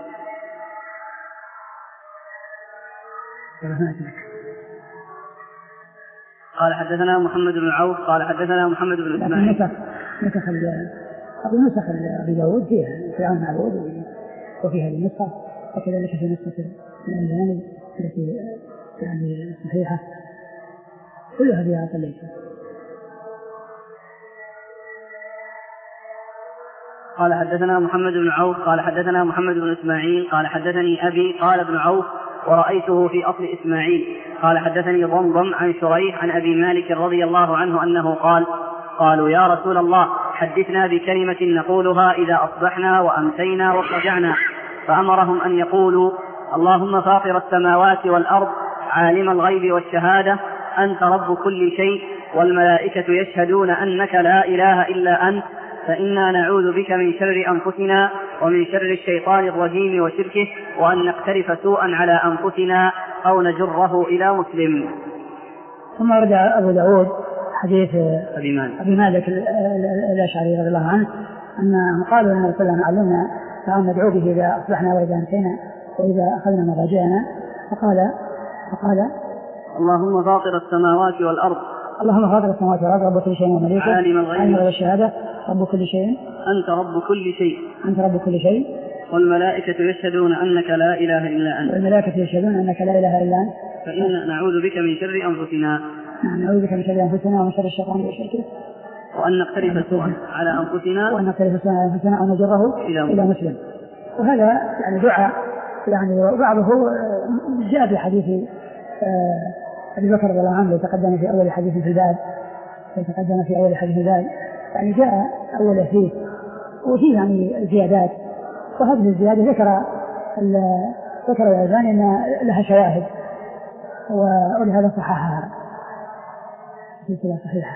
قال حدثنا محمد بن عوف قال حدثنا محمد بن إسماعيل. نسخ نسخ أبو نسخ أبي داود فيها في عون عبود وفي هذه النسخة وكذلك في نسخة الألباني التي يعني صحيحة كلها فيها صليتم. قال حدثنا محمد بن عوف قال حدثنا محمد بن إسماعيل قال حدثني أبي قال ابن عوف ورأيته في أصل إسماعيل قال حدثني ضمضم عن شريح عن أبي مالك رضي الله عنه أنه قال قالوا يا رسول الله حدثنا بكلمة نقولها إذا أصبحنا وأمسينا واضطجعنا فأمرهم أن يقولوا اللهم فاطر السماوات والأرض عالم الغيب والشهادة أنت رب كل شيء والملائكة يشهدون أنك لا إله إلا أنت فإنا نعوذ بك من شر أنفسنا ومن شر الشيطان الرجيم وشركه وأن نقترف سوءا على أنفسنا أو نجره إلى مسلم. ثم رجع أبو داود حديث أبي مالك, أبي مالك الأشعري رضي الله عنه أن قالوا أن صلى الله عليه وسلم علمنا فأن ندعو به إذا أصبحنا وإذا أمسينا وإذا أخذنا مضاجعنا فقال فقال اللهم فاطر السماوات والأرض اللهم فاطر السماوات والأرض رب كل شيء ومليكه عالم الغيب والشهادة رب كل شيء أنت رب كل شيء أنت رب كل شيء والملائكة يشهدون أنك لا إله إلا أنت والملائكة يشهدون أنك لا إله إلا أنت فإنا نعوذ بك من شر أنفسنا نعوذ بك من شر أنفسنا ومن شر الشيطان وشركه وأن نقترف سوءا على أنفسنا وأن نقترف سوءا على أنفسنا أو نجره إلى, إلى مسلم. وهذا يعني دعاء يعني بعضه جاء في حديث أبي بكر رضي الله عنه يتقدم في أول حديث في الباب يتقدم في أول حديث في الباب يعني جاء أول فيه وفيه يعني زيادات وهذه الزيادة ذكر ذكر الألباني أن لها شواهد ولهذا صححها سلسلة صحيحة.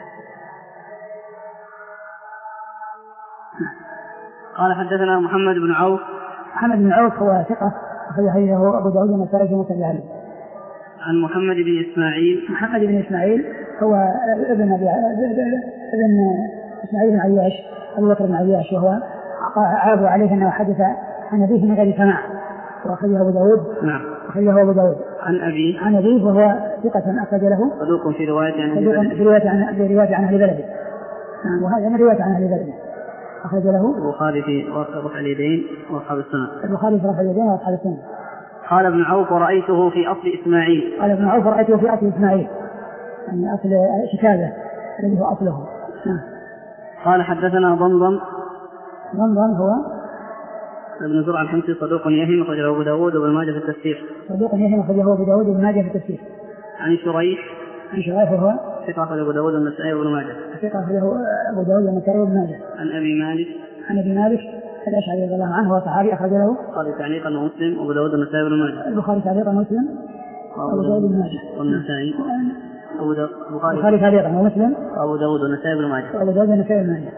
قال حدثنا محمد بن عوف. محمد بن عوف هو ثقة أخرج حديثه أبو داود والنسائي في مسند علي. عن محمد بن إسماعيل. محمد بن إسماعيل هو ابن أبي ابن إسماعيل بن عياش أبو بكر بن عياش وهو عاب عليه أنه حدث عن أبيه من غير سماع وأخرجه أبو داود. نعم. أخرجه أبو داود. عن أبي عن أبيه وهو ثقة أخرج له. صدوق في رواية عن صدوق في رواية عن في رواية عن أهل بلده. نعم وهذا من رواية عن أهل بلده. أخرج له البخاري في رفع اليدين وأصحاب السنة. البخاري في رفع اليدين وأصحاب السنة. قال ابن عوف ورأيته في أصل إسماعيل. قال ابن عوف ورأيته في أصل إسماعيل يعني أصل شكاية الذي هو أصله. نعم. قال حدثنا ضمضم. ضمضم هو ابن زرع الحمصي صدوق يهم أخرجه أبو داود وابن ماجه في التفسير. صدوق يهم أخرجه أبو داود وابن ماجه في التفسير. عن شريح. عن شريح هو ثقة أخرجه أبو داود والنسائي وابن ماجه. ثقة أخرجه أبو داود والنسائي وابن ماجه. عن أبي مالك. عن أبي مالك الأشعري رضي الله عنه وصحابي أخرج له البخاري تعليقا ومسلم وأبو داود والنسائي وابن ماجه. البخاري تعليقا ومسلم وأبو داود وابن ماجه والنسائي. أبو داود البخاري تعليقا ومسلم وأبو داود والنسائي وابن ماجه. وأبو داود والنسائي وابن ماجه.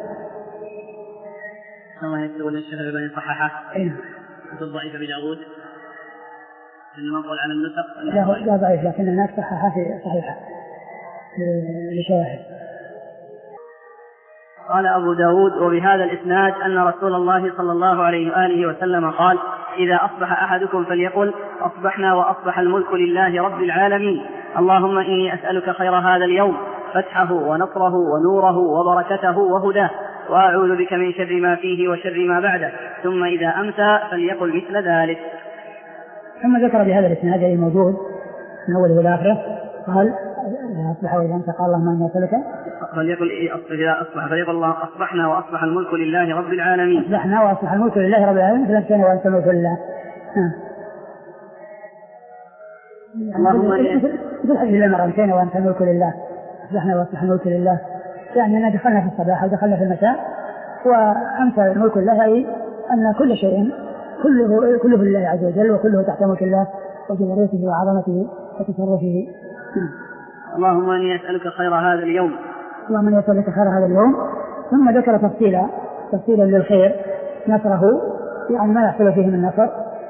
كما يقول الشيخ الألباني صححه. أي كتب ضعيف أبي داود. إنما قال على النسخ. لا لا ضعيف لكن الناس صححه في صحيحه لشواهد. قال أبو داود وبهذا الإسناد أن رسول الله صلى الله عليه وآله وسلم قال إذا أصبح أحدكم فليقل أصبحنا وأصبح الملك لله رب العالمين اللهم إني أسألك خير هذا اليوم فتحه ونصره ونوره وبركته وهداه وأعوذ بك من شر ما فيه وشر ما بعده ثم إذا أمسى فليقل مثل ذلك. ثم ذكر بهذا الإسناد الذي موجود من أوله إلى آخره قال إذا أصبح وإذا أمسى قال اللهم إني أسألك فليقل إذا أصبح فليقل الله أصبحنا وأصبح الملك لله رب العالمين. أصبحنا وأصبح الملك لله رب العالمين فلنسينا وأنت الملك لله. اللهم مثل الحديث اللي مر أمسينا وأنت الملك لله أصبحنا وأصبح الملك لله يعني أننا دخلنا في الصباح ودخلنا في المساء وأمسى الملك لله أي أن كل شيء كله كله لله عز وجل وكله تحت ملك الله وجبروته وعظمته وتصرفه. اللهم إني أسألك خير هذا اليوم. اللهم إني أسألك خير هذا اليوم. ثم ذكر تفصيلا تفصيلا للخير نصره يعني ما يحصل فيه من نصر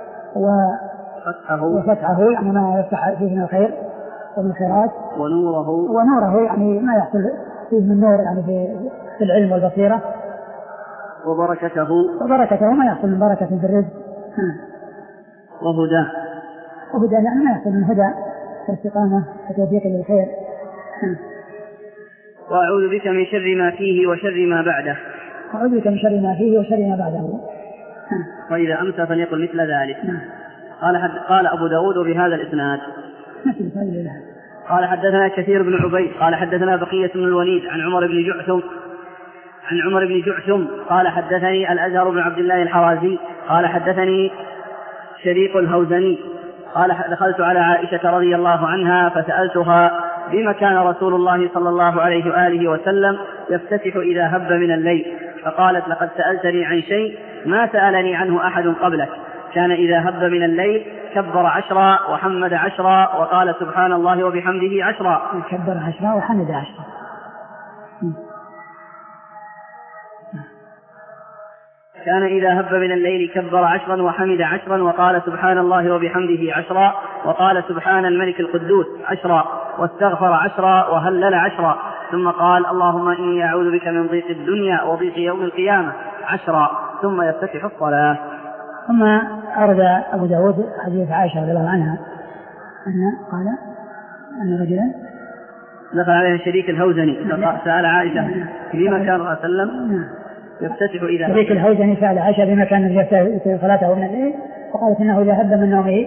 وفتحه وفتحه يعني ما يفتح فيه من الخير ومن الخيرات ونوره ونوره يعني ما يحصل فيه من نور يعني في, في العلم والبصيرة وبركته وبركته ما يحصل من بركة في الرزق وهداه وهدى يعني ما يحصل من هدى واستقامة وتوفيق للخير. وأعوذ بك من شر ما فيه وشر ما بعده. وأعوذ بك من شر ما فيه وشر ما بعده. وإذا أمسى فليقل مثل ذلك. قال حد قال أبو داود بهذا الإسناد. قال حدثنا كثير بن عبيد قال حدثنا بقية بن الوليد عن عمر بن جعثم عن عمر بن جعثم قال حدثني الأزهر بن عبد الله الحرازي قال حدثني شريق الهوزني قال دخلت على عائشة رضي الله عنها فسألتها بما كان رسول الله صلى الله عليه وآله وسلم يفتتح إذا هب من الليل فقالت لقد سألتني عن شيء ما سألني عنه أحد قبلك كان إذا هب من الليل كبر عشرا وحمد عشرا وقال سبحان الله وبحمده عشرا. كبر عشرا وحمد عشرا. كان إذا هب من الليل كبر عشرا وحمد عشرا وقال سبحان الله وبحمده عشرا وقال سبحان الملك القدوس عشرا واستغفر عشرا وهلل عشرا ثم قال اللهم إني أعوذ بك من ضيق الدنيا وضيق يوم القيامة عشرا ثم يفتتح الصلاة. ثم أرد أبو داود حديث عائشة رضي الله عنها أن قال أن رجلا دخل عليه شريك الهوزني سأل عائشة بما كان صلى الله عليه وسلم يفتتح إذا شريك الهوزني سأل عائشة بما كان يفتتح صلاته من الليل وقالت إنه إذا هب من نومه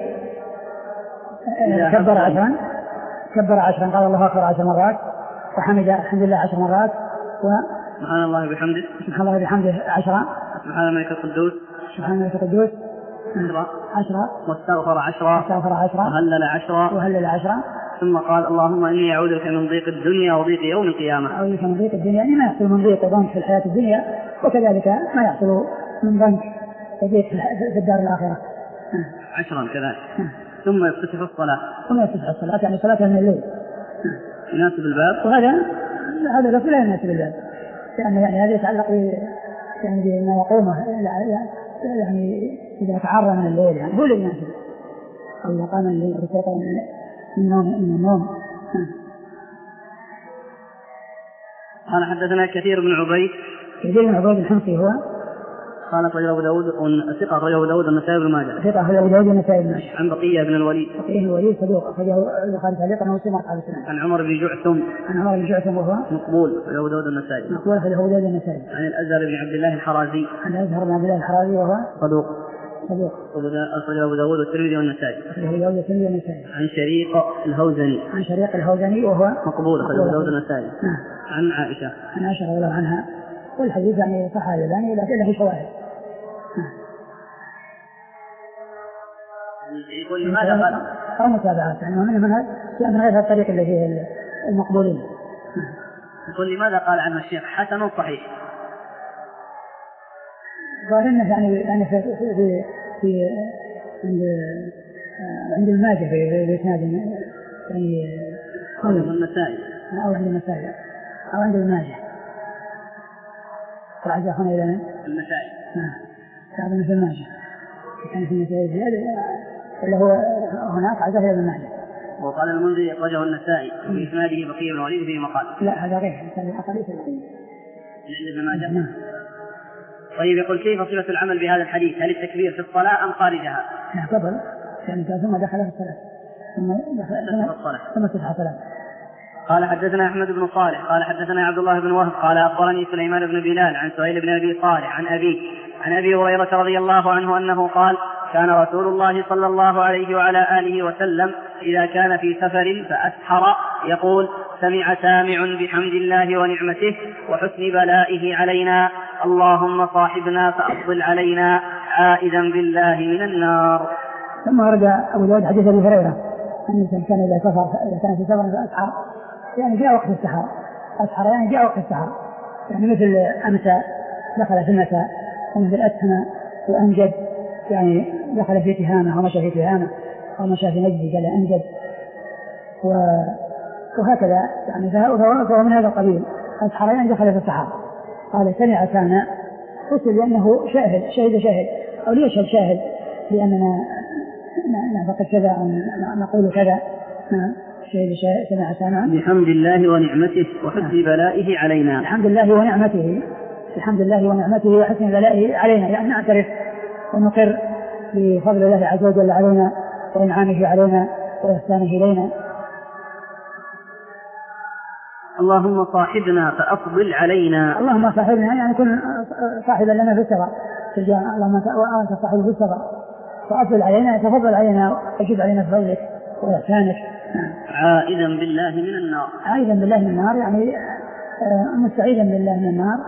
كبر عشرا كبر عشرا قال الله أكبر عشر مرات وحمد الحمد لله عشر مرات سبحان الله بحمده سبحان الله بحمده عشرا سبحان الملك القدوس سبحان الملك القدوس عشرا واستغفر عشرا واستغفر عشرا وهلل عشرا وهلل عشرا ثم قال اللهم إني أعوذ بك من ضيق الدنيا وضيق يوم القيامة. أعوذ بك من ضيق الدنيا يعني ما يحصل من ضيق وضنك في الحياة الدنيا وكذلك ما يحصل من ضنك وضيق في الدار الآخرة. عشرا كذلك. ثم يفتتح الصلاة. ثم يفتتح الصلاة يعني صلاة من الليل. يناسب الباب. وهذا هذا لفظ لا يناسب الباب. يعني يعني هذا يتعلق يعني بما يقومه يعني إذا تعرى من الليل يعني هو اللي يناسب. أو إذا قام الليل بسيطة من النوم من النوم. قال حدثنا كثير بن عبيد كثير بن عبيد الحمصي هو قال أخرجه أبو داود ثقة أخرجه أبو داود والنسائي بن ماجه. ثقة أخرجه أبو داود والنسائي بن ماجه. عن بقية بن الوليد. بقية بن الوليد صدوق أخرجه البخاري تعليقا ومسلم أصحاب السنن. عن عمر بن جعثم. عن عمر بن جعثم وهو مقبول أخرجه أبو داود والنسائي. مقبول أخرجه أبو داود والنسائي. عن الأزهر بن عبد الله الحرازي. عن الأزهر بن عبد الله الحرازي وهو صدوق. صدوق أخرجه أبو داود والترمذي والنسائي. أخرجه أبو داود والترمذي والنسائي. عن شريق الهوزني. عن شريق الهوزني وهو مقبول أخرجه أبو داود والنسائي. عن عائشة. عن عائشة رضي الله عنها. والحديث يعني صح هذا يعني لكن له شواهد. يقول لماذا قال أو متابعات يعني من من من غير هذا الطريق اللي فيه المقبولين. يقول لماذا قال عنه الشيخ حسن صحيح؟ ظاهرنا يعني يعني في في في عند عند الماجه في الإسناد يعني أو عند النسائي أو عند النسائي أو عند الماجه. رجع هنا إلى النسائي. نعم. كان في الماجه. كان في النسائي زيادة اللي هو هناك عزاه إلى الماجه. وقال المنذري أخرجه النسائي في إسناده بقية بن الوليد فيه مقال. لا هذا غير هذا أقل شيء. عند ابن ماجه. نعم. طيب يقول كيف صفة العمل بهذا الحديث؟ هل التكبير في الصلاة أم خارجها؟ لا قبل يعني ثم دخل في الصلاة ثم دخل في الصلاة ثم فتح الصلاة. قال حدثنا أحمد بن صالح قال حدثنا عبد الله بن وهب قال أخبرني سليمان بن بلال عن سهيل بن أبي صالح عن أبيه عن أبي هريرة رضي الله عنه أنه قال كان رسول الله صلى الله عليه وعلى آله وسلم إذا كان في سفر فأسحر يقول سمع سامع بحمد الله ونعمته وحسن بلائه علينا اللهم صاحبنا فأفضل علينا عائذا بالله من النار. ثم ورد أبو داود حديث أبي هريرة أن الإنسان كان إذا سفر إذا كان في سفر فأسحر يعني جاء وقت السحر. أسحر يعني جاء وقت السحر يعني مثل أمسى دخل في المساء ومثل أسهم وأنجد يعني دخل في تهامة ومشى في تهامة ومشى في نجد قال أنجد وهكذا يعني فهو من هذا القبيل. أسحر يعني دخل في السحر. قال سمع كان قلت لأنه شاهد شاهد شاهد أو ليشهد شاهد لأننا نعتقد كذا أو نقول كذا. شاهد سمع سامع بحمد الله ونعمته وحسن بلائه علينا. الحمد لله ونعمته الحمد لله ونعمته وحسن بلائه علينا يعني نعترف ونقر بفضل الله عز وجل علينا وإنعامه علينا وإحسانه إلينا. اللهم صاحبنا فأفضل علينا. اللهم صاحبنا يعني كن صاحبا لنا في السفر في الجامعة. اللهم أنت صاحب في السفر فأفضل علينا تفضل علينا وأجب علينا بفضلك وإحسانك. عائذا بالله من النار. عائذا بالله من النار يعني مستعيذا بالله من النار.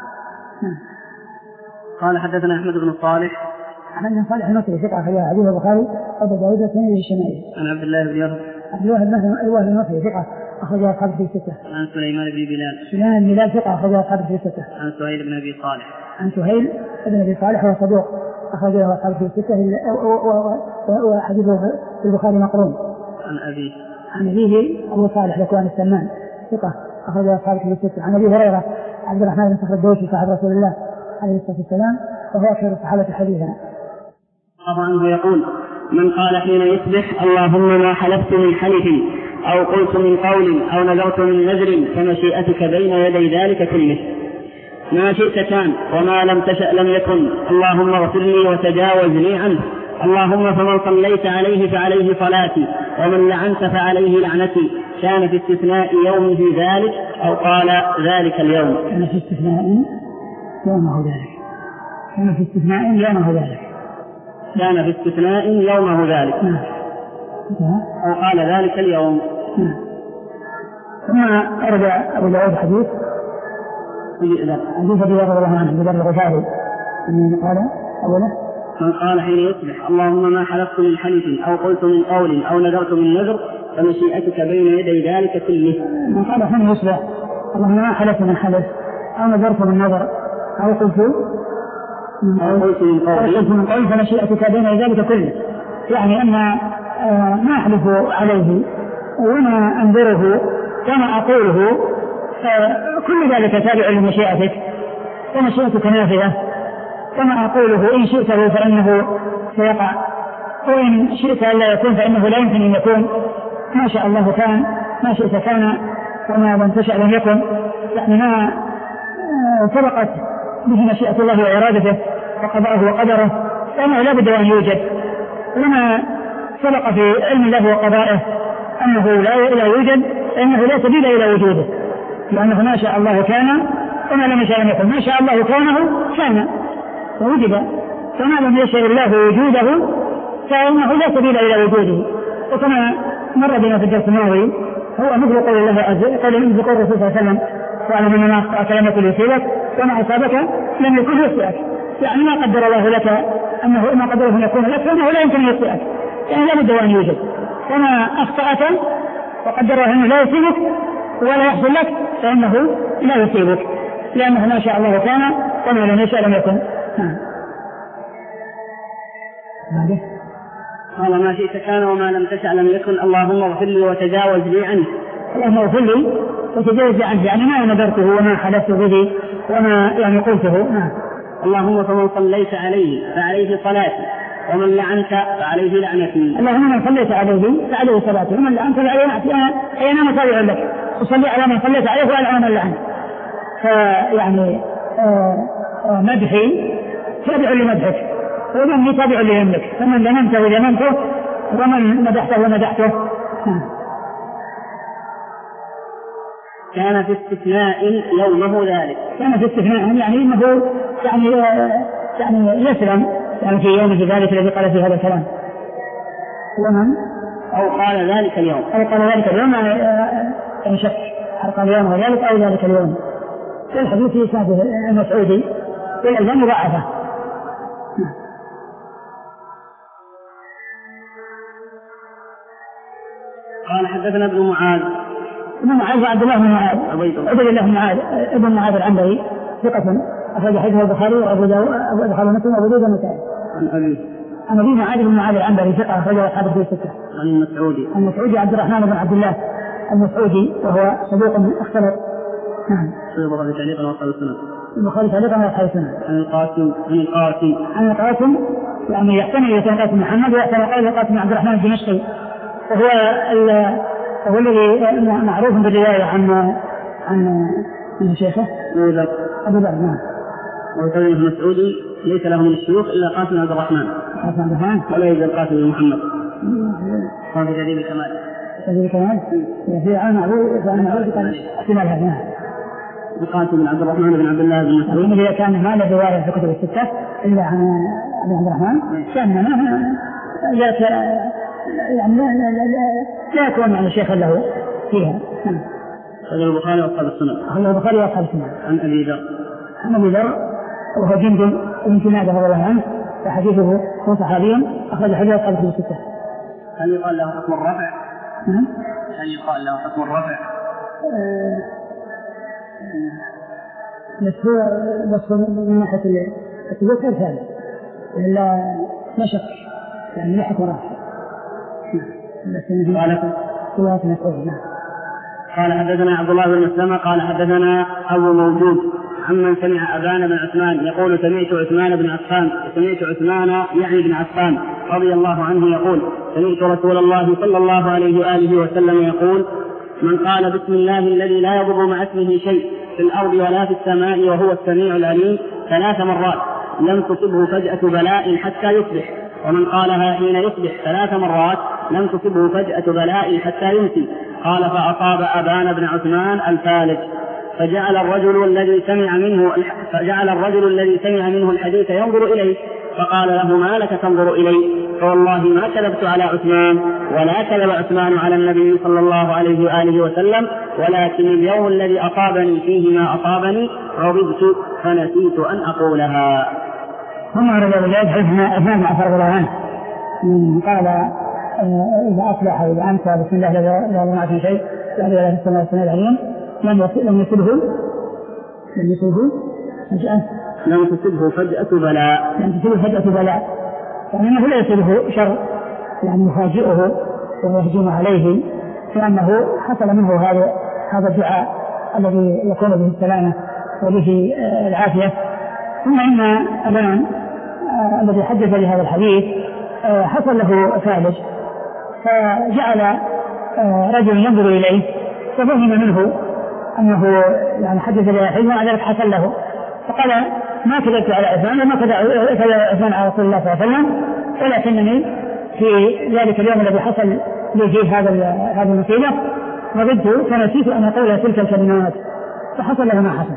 قال حدثنا أحمد بن صالح أحمد بن صالح المصري ثقة أخرجه حديث البخاري وأبو داود والترمذي الشمالي. عن عبد الله بن وهب عبد الله بن المصري ثقة أخرجه أصحابه في الستة. عن سليمان بن بلال سليمان بن بلال ثقة أخرجه أصحابه في الستة. عن سهيل بن أبي صالح عن سهيل بن أبي صالح هو صدوق أخرجه أصحابه في الستة وحديثه في البخاري مقرون. عن أبيه عن أبيه أبو صالح ذكوان السمان ثقة أخرجه أصحابه في الستة. عن أبي هريرة عبد الرحمن بن صخر الدوسي صاحب رسول الله عليه الصلاة والسلام وهو أكثر الصحابة حديثا. الله عنه يقول من قال حين يصبح اللهم ما حلفت من حلف أو قلت من قول أو نذرت من نذر فمشيئتك بين يدي ذلك كله ما شئت كان وما لم تشأ لم يكن اللهم اغفر لي وتجاوز لي عنه اللهم فمن صليت عليه فعليه صلاتي ومن لعنت فعليه لعنتي كان في استثناء يوم في ذلك أو قال ذلك اليوم. كان في استثناء يومه ذلك. كان في استثناء يومه ذلك. كان في استثناء يومه ذلك. أو قال ذلك اليوم. ثم أرد أبو داود حديث حديث أبي هريرة رضي الله عنه بدر الغفاري أنه قال أوله من قال حين يصبح اللهم ما حلفت من حلف أو قلت من قول أو نذرت من نذر فمشيئتك بين يدي ذلك كله. من قال حين يصبح اللهم ما حلفت من حلف أو نذرت من نذر أو قلت أو قلت من قول من قول فمشيئتك بين ذلك كله يعني أن ما أحلف عليه وما أنذره وما أقوله كل ذلك تابع لمشيئتك ومشيئتك نافذة وما أقوله إن شئته فإنه سيقع وإن شئت أن لا يكون فإنه لا يمكن أن يكون ما شاء الله كان ما شئت كان وما لم تشأ لم يكن يعني ما سبقت به مشيئة الله وإرادته وقضاءه وقدره فإنه لا بد أن يوجد. ولما سبق في علم الله وقضائه أنه لا يوجد فإنه لا سبيل إلى وجوده، لأنه ما شاء الله كان وما لم يشاء لم يكن. ما شاء الله كونه كان ووجد، فما لم يشاء الله وجوده فإنه لا سبيل إلى وجوده. وكما مر بنا في الدرس الماضي هو مثل قول الله عز وجل قال مثل قول الرسول صلى الله عليه وسلم واعلم ان ما اخطاك لم يكن يصيبك وما اصابك لم يكن يخطئك، يعني ما قدر الله لك انه ما قدره ان يكون لك فانه لا يمكن ان يخطئك، يعني لا بد ان يوجد. وما اخطاك وقدره انه لا يصيبك ولا يحصل لك فانه لا يصيبك، لانه ما شاء الله كان وما لم يشاء لم يكن. قال ما شئت كان وما لم تشأ لم يكن. اللهم اغفر لي وتجاوز لي عنه. اللهم اغفر لي وتجاوز لي عنه، يعني ما نذرته وما حدثت به وما يعني قلته. نعم. اللهم فمن صليت عليه فعليه صلاتي ومن لعنت فعليه لعنتي. اللهم من صليت عليه فعليه صلاتي ومن لعنت فعليه لعنتي. أي أنا متابع لك وصلي على من صليت عليه وعلى من لعنت. فيعني مدحي تابع لمدحك ومن تابع ليملك، فمن لمنته لمنته ومن مدحته مدحته. كان في استثناء يومه ذلك. كان في استثناء يعني انه يعني يعني يسلم يعني في يومه ذلك الذي قال فيه هذا الكلام. ومن او قال ذلك اليوم او قال ذلك اليوم ان شك قال يوم ذلك او ذلك اليوم. في الحديث في سنده المسعودي والألباني مضاعفة. قال حدثنا ابن معاذ. ابن معاذ وعبد الله بن معاذ عبد الله بن معاذ ابن معاذ العنبري ثقة أخرج حديثه البخاري وأبو داود ومسلم وأبو داود والنسائي. عن أبي عن أبي معاذ بن معاذ العنبري ثقة أخرجه أصحاب الكتب الستة. عن المسعودي المسعودي عبد الرحمن بن عبد الله المسعودي وهو صدوق اختلط. نعم. البخاري تعليقا وأصحاب السنة. البخاري تعليقا وأصحاب السنة. عن القاسم عن القاسم عن القاسم يعني يحتمل يكون قاسم محمد ويحتمل قال القاسم عبد الرحمن الدمشقي وهو وهو الذي معروف بالرواية عن عن من شيخه أبو ذر. أبو ذر. نعم. وكان المسعودي ليس له من الشيوخ إلا قاسم عبد الرحمن. قاسم عبد الرحمن. ولا يوجد قاسم بن محمد. قام في تهذيب الكمال. تهذيب الكمال. في عام معروف عن معروف قال احتمال هذا. القاسم بن عبد الرحمن بن عبد الله بن مسعود. إذا كان ما له رواية في كتب الستة إلا عن عبد الرحمن كان ما لا يعني لا لا لا لا يكون يعني شيخا له فيها. أخرج البخاري وأصحاب السنة. أخرج البخاري وأصحاب السنة. عن أبي ذر. عن أبي ذر وهو جندب بن جنادة رضي الله عنه وحديثه هو صحابي أخرج حديث أصحاب الكتب الستة. هل يقال له حكم الرفع؟ هل يقال له حكم الرفع؟ بس هو بس من ناحية التذكر ثابت إلا لا شك يعني لا حكم رفع. قال حدثنا عبد الله بن مسلمة قال حدثنا أبو موجود عمن سمع أبان بن عثمان يقول سمعت عثمان بن عفان سمعت عثمان يعني بن عفان رضي الله عنه يقول سمعت رسول الله صلى الله عليه وآله وسلم يقول من قال بسم الله الذي لا يضر مع اسمه شيء في الأرض ولا في السماء وهو السميع العليم ثلاث مرات لم تصبه فجأة بلاء حتى يصبح، ومن قالها حين يصبح ثلاث مرات لم تصبه فجأة بلاء حتى يمسي. قال فأصاب أبان بن عثمان الفالج فجعل الرجل الذي سمع منه فجعل الرجل الذي سمع منه الحديث ينظر إليه فقال له ما لك تنظر إلي؟ فوالله ما كذبت على عثمان ولا كذب عثمان على النبي صلى الله عليه وآله وسلم، ولكن اليوم الذي أصابني فيه ما أصابني غضبت فنسيت أن أقولها. ثم رجع بالله حدثنا أثناء مع فرق الله عنه قال إذا أصلح إذا أمسى بسم الله لا يضر معكم شيء لا إله إلا الله السميع العليم لم يصبه لم يصبه فجأة لم تصبه فجأة بلاء لم تصبه فجأة بلاء يعني أنه لا يصبه شر يعني يفاجئه ويهجم عليه لأنه حصل منه هذا هذا الدعاء الذي يكون به السلامة وبه العافية. ثم إن أبان الذي حدث بهذا الحديث حصل له فالج فجعل رجل ينظر إليه ففهم منه أنه يعني حدث بهذا الحديث ومع ذلك حصل له فقال ما كذبت على عثمان وما كذب عثمان على رسول الله صلى الله عليه وسلم، ولكنني في ذلك اليوم الذي حصل لي فيه هذا هذه المصيبة وردت فنسيت أن أقول تلك الكلمات فحصل له ما حصل.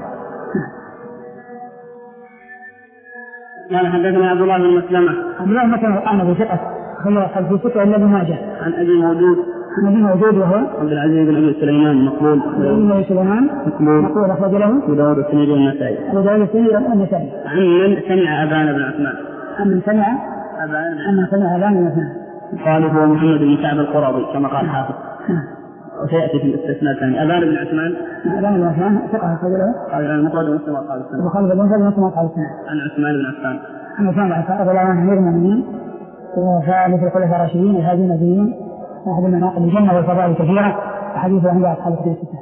قال حدثنا عبد الله بن مسلمة. عبد الله بن مسلمة أنا بثقة خلوا في ستة إلا ابن ماجه. عن أبي موجود. عن أبي موجود وهو عبد العزيز بن أبي سليمان مقبول. أبي سليمان مقبول. مقبول أخرج له أبو داود الترمذي والنسائي. أبو داود الترمذي والنسائي. عن من سمع أبان بن عثمان. عن من سمع أبان. عن سمع أبان بن عثمان. قال هو محمد بن كعب القرظي كما قال الحافظ. وسيأتي في الاستثناء الثاني. أبان بن عثمان. أبان بن عثمان ثقة أخرج له. قال المقعد مسلم قال السنة. وخالد بن مسلم مسلم قال السنة. عن عثمان بن عفان. عن عثمان بن عفان رضي الله عنه أمير المؤمنين وثالث الخلفاء الراشدين الهادي النبيين أحد المناقب الجنة والفضائل كثيرة وحديثه عند أصحاب الكتب الستة.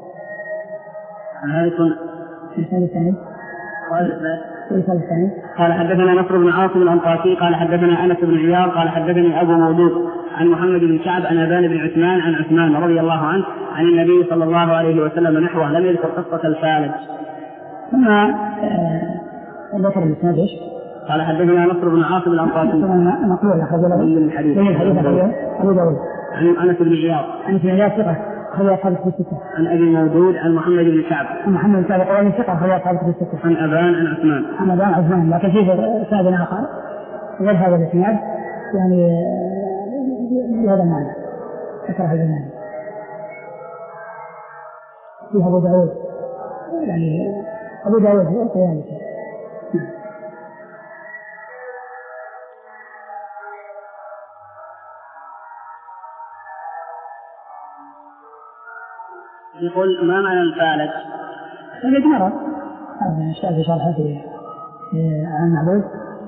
عن هذا يكون الإسناد الثاني. قال حدثنا نصر بن عاصم الأنطاكي قال حدثنا أنس بن عياض قال حدثني أبو مولود عن محمد بن كعب عن أبان بن عثمان عن عثمان رضي الله عنه عن النبي صلى الله عليه وسلم نحوه لم يذكر قصة الفالج. ثم ذكر الإسناد إيش؟ قال حدثنا نصر بن عاصم الأنطاكي مقبول أخرج له من الحديث أبو داود عن أنس بن عياض أنس بن عياض ثقة أخرج أصحاب الكتب الستة. عن أبي مولود عن محمد بن كعب عن محمد بن كعب قال ثقة أخرج أصحاب الكتب الستة. عن أبان عن عثمان عن أبان عثمان لكن فيه إسناد آخر غير هذا الإسناد يعني بهذا المعنى ذكر هذا المعنى فيه أبو داود يعني أبو داود يعني يقول ما معنى الفالج؟ فالج مرض هذا اشتغل في شرحه في عن المعبود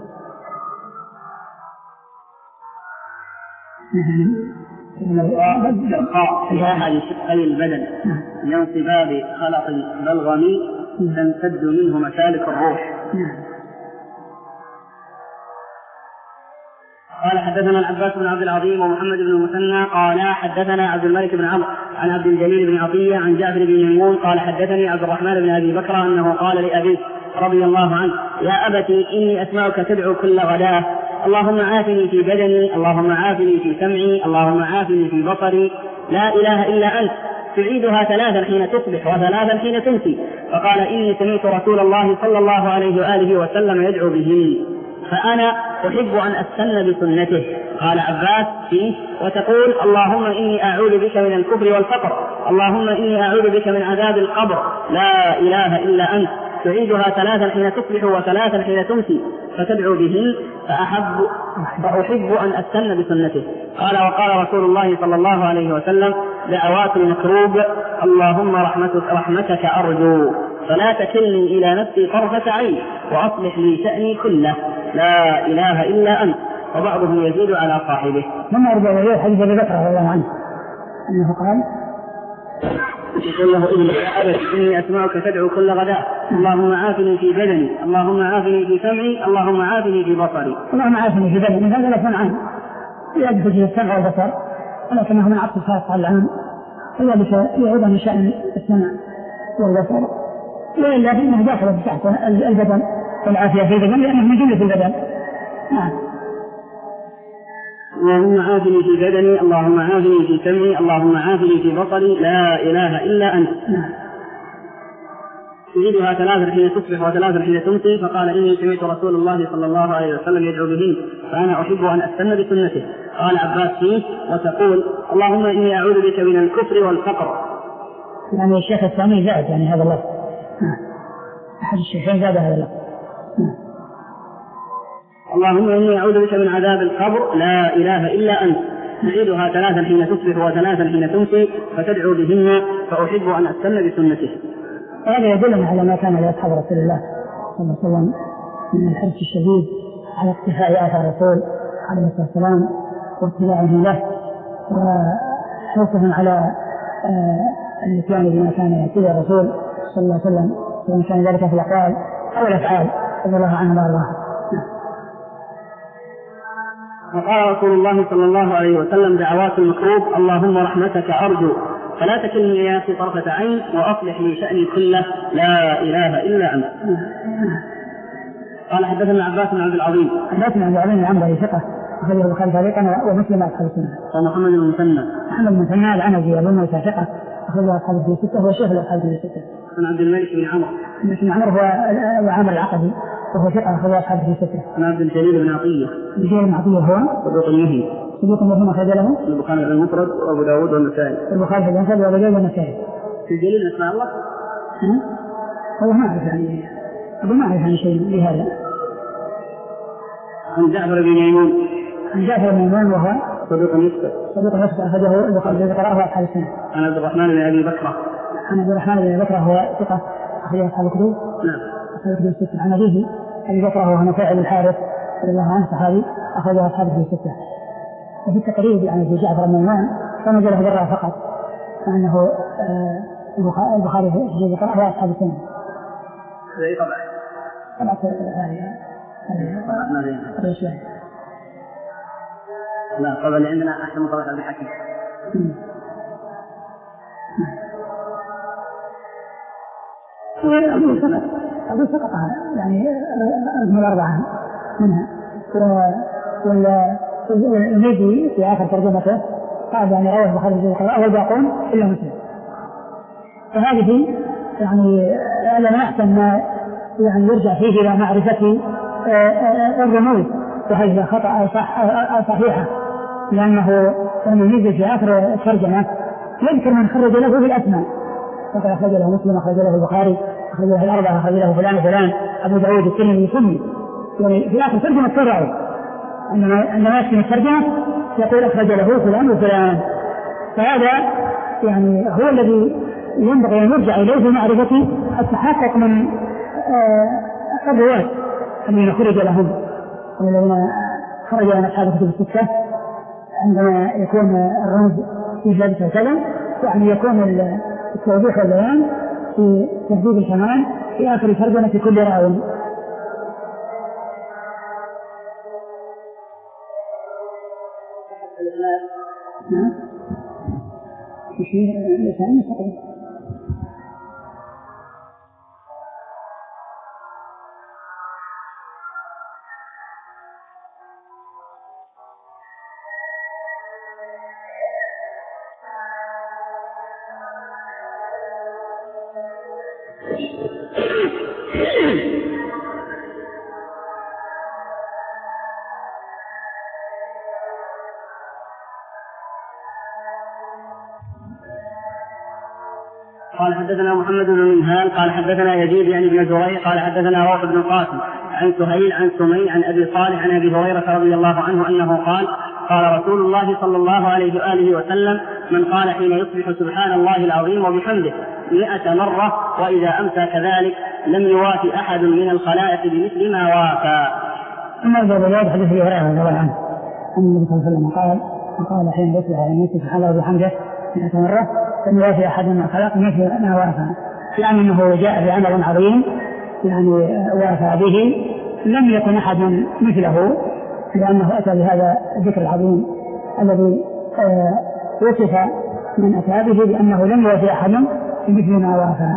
في أحد شقي البدن من انصباب خلق بلغمي تمتد منه مسالك الروح. قال حدثنا العباس بن عبد العظيم ومحمد بن المثنى قال حدثنا عبد الملك بن عمرو عن عبد الجليل بن عطية عن جعفر بن ميمون قال حدثني عبد الرحمن بن أبي بكر أنه قال لأبيه رضي الله عنه يا أبتي إني أسمعك تدعو كل غداة اللهم عافني في بدني اللهم عافني في سمعي اللهم عافني في بصري لا إله إلا أنت تعيدها ثلاثا حين تصبح وثلاثا حين تمسي. فقال إني سمعت رسول الله صلى الله عليه وآله وسلم يدعو به فأنا أحب أن أستن بسنته. قال عباس فيه وتقول اللهم إني أعوذ بك من الكفر والفقر اللهم إني أعوذ بك من عذاب القبر لا إله إلا أنت تعيدها ثلاثا حين تصبح وثلاثا حين تمسي فتدعو به فأحب فأحب أن أستن بسنته. قال وقال رسول الله صلى الله عليه وسلم دعوات المكروب اللهم رحمتك, رحمتك أرجو فلا تكلني إلى نفسي طرفة عين وأصلح لي شأني كله لا إله إلا أنت. وبعضهم يزيد على صاحبه. ثم أرجع إليه حديث أبي بكر رضي الله عنه أنه قال يقول له ابن يا أبت إني أسمعك تدعو كل غداء اللهم عافني في بدني اللهم عافني في سمعي اللهم عافني في بصري. اللهم عافني في بدني هذا لا يكون عنه يدخل في السمع والبصر ولكنه من عطف الخاص على العام وذلك يعود من شأن السمع والبصر وإلا فإنه داخل تحت البدن والعافية في البدن لأنه من جملة البدن. نعم. اللهم عافني في بدني اللهم عافني في سمعي اللهم عافني في بصري لا إله إلا أنت. تريدها ثلاثة حين تصبح وثلاثة حين تمسي. فقال إني سمعت رسول الله صلى الله عليه وسلم يدعو بهن فأنا أحب أن أستن بسنته. قال عباس فيه وتقول اللهم إني أعوذ بك من الكفر والفقر. يعني الشيخ الثاني زاد يعني هذا اللفظ أحد الشيخين زاد هذا اللفظ. اللهم إني أعوذ بك من عذاب القبر لا إله إلا أنت تعيدها ثلاثا حين تصبح وثلاثا حين تمسي فتدعو بهن فأحب أن أستن بسنته. هذا يدلنا على ما كان لأصحاب رسول الله صلى الله عليه وسلم من الحرص الشديد على اقتفاء آثار الرسول عليه الصلاة والسلام واتباعه له وحرصهم على الاتيان بما كان يأتيه الرسول صلى الله عليه وسلم سواء كان ذلك في الأقوال أو الأفعال رضي الله عنه وارضاه. وقال رسول الله صلى الله عليه وسلم دعوات المكروب اللهم رحمتك أرجو فلا تكلني إلى نفسي طرفة عين وأصلح لي شأني كله لا إله إلا أنت. قال حدثنا عباس بن عبد العظيم. عباس بن عبد العظيم العنبري ثقة أخرجه البخاري تعليقا ومسلم أصحاب السنة. ومحمد بن المثنى. محمد بن المثنى العنزي أبو موسى ثقة أخرجه أصحاب الكتب الستة هو شيخ أصحاب الكتب الستة. عن عبد الملك بن عمرو. بن عمرو هو عامر العقدي وهو ثقة أخرجه أصحاب الكتب الستة. عن عبد الجليل بن عطية. الجليل بن عطية هو صدوق المهي. صدوق المهي أخرج له البخاري في المفرد وأبو داود والنسائي. البخاري في المفرد وأبو داود والنسائي. في الجليل اسمع الله. هو ما أعرف يعني أبو ما أعرف عن شيء لهذا. عن جعفر بن ميمون. عن جعفر بن ميمون وهو صدوق يسكت. صدوق يسكت أخرجه البخاري قرأه أصحاب السنة. عن عبد الرحمن بن أبي بكرة. عن عبد الرحمن بن أبي بكرة هو ثقة أخرجه أصحاب الكتب. نعم. أصحاب الكتب الستة. عن أبيه أبي بكرة وهو نفيع بن الحارث رضي الله عنه صحابي أخرجه أصحاب الكتب الستة. وفي التقريب يعني في جعفر بن ميمون فنزله برا فقط فإنه البخاري في قرأه أصحاب السنة. هذه طبعا. طبعا هذه هذه لا طبعا عندنا أحسن طبعا بالحكي. أبو سقط يعني من الأربعة منها والميدي في آخر ترجمته قال يعني رواه البخاري في القراءة والباقون إلا مسلم. فهذه يعني لما أحسن ما يعني يرجع فيه إلى معرفة الرموز وهي خطأ صح صحيحة لأنه الميدي في آخر الترجمة يذكر من خرج له في الأسماء فقد أخرج له مسلم أخرج له البخاري أخرج له الأربعة أخرج له فلان وفلان أبو داود الترمذي يسمي يعني في آخر ترجمة ترعوا عندما عندما يكتب الترجمة يقول أخرج له فلان وفلان. فهذا يعني هو الذي ينبغي أن يرجع إليه في معرفة التحقق من الرواة الذين خرج لهم والذين خرج من أصحاب الكتب الستة عندما يكون الرمز في جلسة كذا يعني يكون التوضيح والبيان في تهذيب الكمال في آخر ترجمة في كل راوي. نعم. شيء لسان مستقيم. قال حدثنا محمد بن منهال قال حدثنا يزيد يعني بن زريع قال حدثنا روح بن القاسم عن سهيل عن سمي عن أبي صالح عن أبي هريرة رضي الله عنه أنه قال قال رسول الله صلى الله عليه وآله وسلم من قال حين يصبح سبحان الله العظيم وبحمده مئة مرة وإذا أمسى كذلك لم يوافي أحد من الخلائق بمثل ما وافى. ثم إذا بلاد حديث أبي هريرة رضي الله عنه أن النبي صلى الله عليه وسلم قال قال حين يصبح سبحان الله وبحمده مئة مرة لم يوافي أحد من الخلائق مثل ما وافى يعني أنه جاء بعمل عظيم يعني وافى به لم يكن أحد مثله لأنه أتى بهذا الذكر العظيم الذي وصف من أتى به بأنه لم يوافي أحد مثل ما وافى.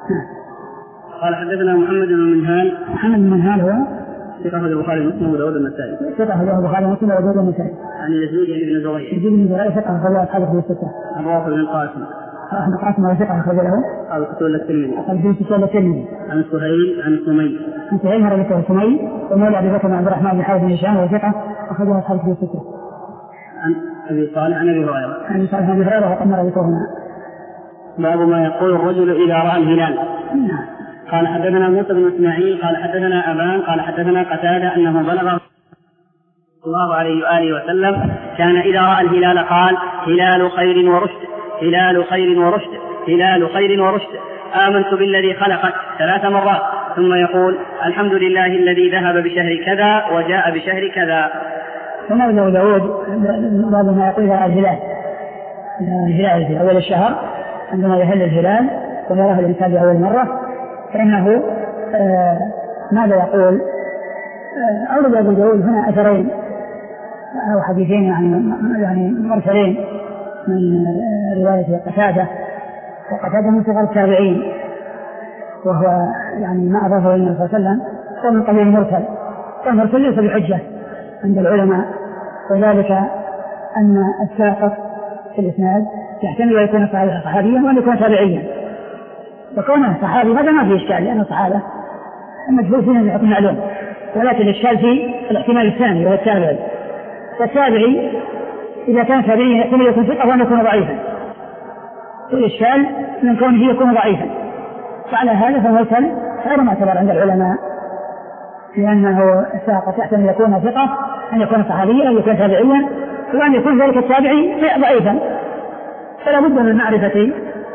قال حدثنا محمد بن منهال. محمد بن منهال هو ثقة البخاري ومسلم وداود النسائي. ثقة البخاري ومسلم وداود النسائي. عن يزيد بن زريع. يزيد بن زريع ثقة أخرج له أصحاب الكتب الستة. عن روح بن القاسم. روح بن القاسم وهو ثقة أخرج له أصحاب الكتب الترمذي. أصحاب الكتب الترمذي. عن سهيل عن سمي. عن سهيل مرة ذكر سمي ومولى أبي بكر بن عبد الرحمن بن حارث بن هشام وهو ثقة أخرج له أصحاب الكتب الستة. عن أبي صالح عن أبي هريرة. عن أبي صالح عن أبي هريرة وقد مر ذكرهما. باب ما يقول الرجل إذا رأى الهلال. قال حدثنا موسى بن إسماعيل قال حدثنا أبان قال حدثنا قتادة أنه بلغ الله عليه وآله وسلم كان إذا رأى الهلال قال هلال خير ورشد هلال خير ورشد هلال خير ورشد آمنت بالذي خلقك ثلاث مرات ثم يقول الحمد لله الذي ذهب بشهر كذا وجاء بشهر كذا. ثم أبو داود بعد ما يقول الهلال الهلال في أول الشهر عندما يهل الهلال ويراه الإنسان لأول مرة فإنه آه ماذا يقول آه أورد أبو داود هنا أثرين أو حديثين يعني يعني مرسلين من رواية قتادة وقتادة من صغر التابعين وهو يعني ما أضافه النبي صلى الله عليه وسلم ومن قبيل المرسل. والمرسل ليس بحجة عند العلماء، وذلك أن الساقط في الإسناد يحتمل أن يكون صحابيا وأن يكون تابعيا، وكونه صحابي هذا ما فيه إشكال لأنه صحابة المجهول فينا بحكم معلوم، ولكن الإشكال في الاحتمال الثاني وهو التابعي. والتابعي إذا كان تابعيا يحتمل يكون ثقة وأن يكون ضعيفا، الإشكال من كونه يكون ضعيفا، وعلى هذا فالمرسل غير معتبر عند العلماء، لأنه الساقط يحتمل يكون ثقة، أن يكون صحابيا، أن يكون تابعيا، وأن يكون ذلك التابعي ضعيفا، فلا بد من معرفة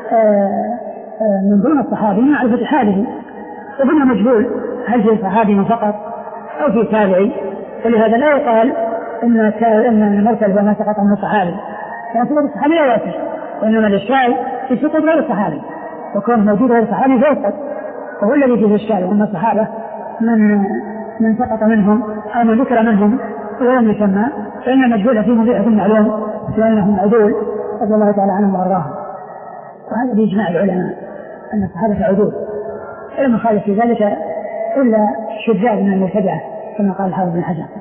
من دون الصحابي معرفة حاله. وهنا مجهول هل في صحابي فقط أو في تابعي، ولهذا لا يقال إن أن المرسل هو ما سقط عنه الصحابي، لأن سقط الصحابي لا يأتي، وإنما الإشكال في سقط غير الصحابي، وكون موجود غير الصحابي فيسقط، وهو الذي فيه الإشكال أن الصحابة من من سقط منهم أو من ذكر منهم ولم يسمى فإن المجهول فيه بحث معلوم لأنهم عدول رضي الله تعالى عنهم وأرضاهم، وهذا بإجماع العلماء أن الصحابة عدول، ولم يخالف في ذلك إلا شذاذ من المبتدعة كما قال الحافظ بن حجر.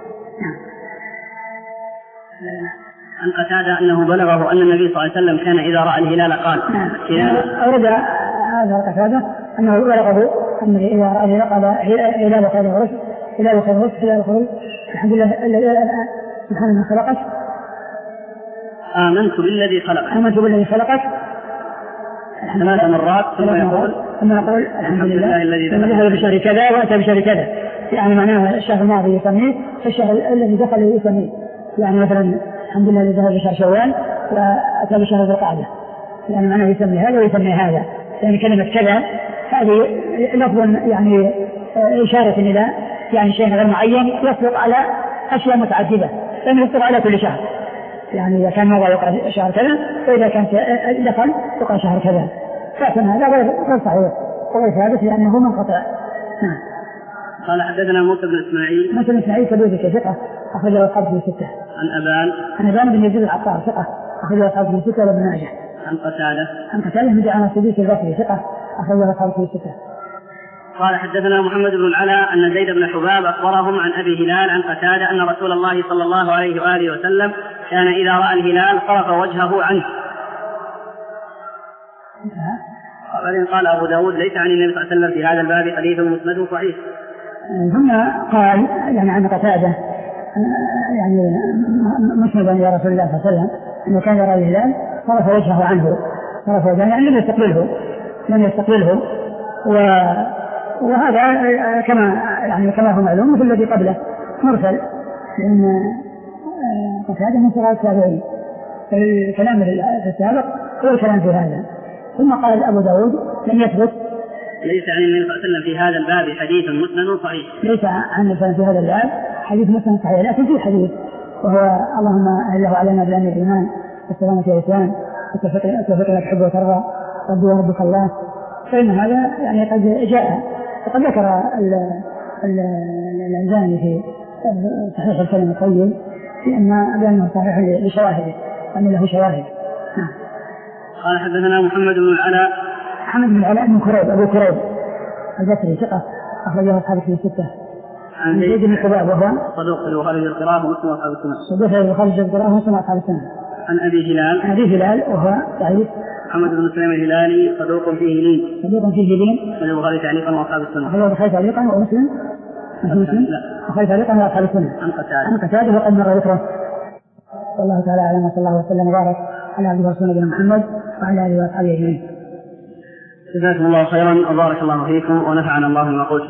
عن قتادة أنه بلغه أن النبي صلى الله عليه وسلم كان إذا رأى الهلال قال أورد هذا قتادة أنه بلغه أن إذا رأى الهلال قال هلال خير ورشد هلال خير ورشد هلال خير الحمد لله سبحانه من خلقك آمنت بالذي خلقك آمنت بالذي خلقك ثلاث مرات ثم يقول ثم يقول الحمد لله الذي ذهب بشهر كذا وأتى بشهر كذا، يعني معناه الشهر الماضي يسميه فالشهر الذي دخل يسميه، يعني مثلا الحمد لله الذي ذهب بشهر شوال وأتى بشهر ذي القعدة، يعني معناه يسمي هذا ويسمي هذا، يعني كلمة كذا هذه لفظ يعني إشارة إلى يعني شيء غير معين يطلق على أشياء متعددة، لأنه يطلق على كل شهر، يعني إذا كان مضى يقرأ شهر كذا، وإذا كان دخل يقرأ شهر كذا، لكن هذا غير صحيح وغير ثابت لأنه منقطع. نعم. قال حدثنا موسى بن إسماعيل موسى بن إسماعيل كبير ثقة أخرجه أصحابه في ستة. عن أبان عن أبان بن يزيد العطار ثقة أخرجه أصحابه في ستة وابن ماجه. عن قتادة عن قتادة بن دعامة السدوسي البصري ثقة أخرجه أصحابه في ستة. قال حدثنا محمد بن العلاء أن زيد بن حباب أخبرهم عن أبي هلال عن قتادة أن رسول الله صلى الله عليه وآله وسلم كان إذا رأى الهلال صرف وجهه عنه. وبعدين قال أبو داود ليس عن النبي صلى الله عليه وسلم في هذا الباب حديث مسند صحيح. ثم قال يعني عن قتادة يعني مسندا يا رسول الله صلى الله عليه وسلم أنه كان يرى الهلال صرف وجهه عنه، صرف وجهه يعني لم يستقبله لم يستقبله و وهذا كما يعني كما هو معلوم مثل الذي قبله مرسل، لأن قتادة من صغار التابعين، الكلام في السابق هو الكلام في هذا. ثم قال أبو داود لم يثبت ليس عن النبي صلى الله عليه وسلم في هذا الباب حديث مسند صحيح، ليس عن النبي في هذا الباب حديث مسند صحيح، لكن في حديث وهو اللهم أهله علينا بلان الإيمان والسلامة والإسلام والتوفيق لك حب وترضى ربي وربك الله، فإن هذا يعني قد جاء وقد ذكر الألباني في صحيح الكلم الطيب في أن بأنه صحيح لشواهده وأن له شواهد. قال حدثنا محمد بن العلاء محمد بن العلاء بن كريب أبو كريب البصري ثقة أخرجه أصحابه في الستة. عن زيد بن حباب وهو صدوق في البخاري القراءة ومسلم وأصحاب السنة. صدوق في البخاري القراءة ومسلم وأصحاب السنة. عن أبي هلال عن أبي هلال وهو ضعيف محمد بن سليم الهلالي صدوق فيه لين صدوق فيه لين من البخاري تعليقا وأصحاب السنة. أخرجه البخاري تعليقا ومسلم مسلم البخاري تعليقا وأصحاب السنة. عن قتادة عن قتادة وقد مر ذكره. والله تعالى أعلم وصلى الله وسلم وبارك على عبده ورسوله نبينا محمد وعلى آله وأصحابه أجمعين. جزاكم الله خيرا وبارك الله فيكم ونفعنا الله بما قلتم.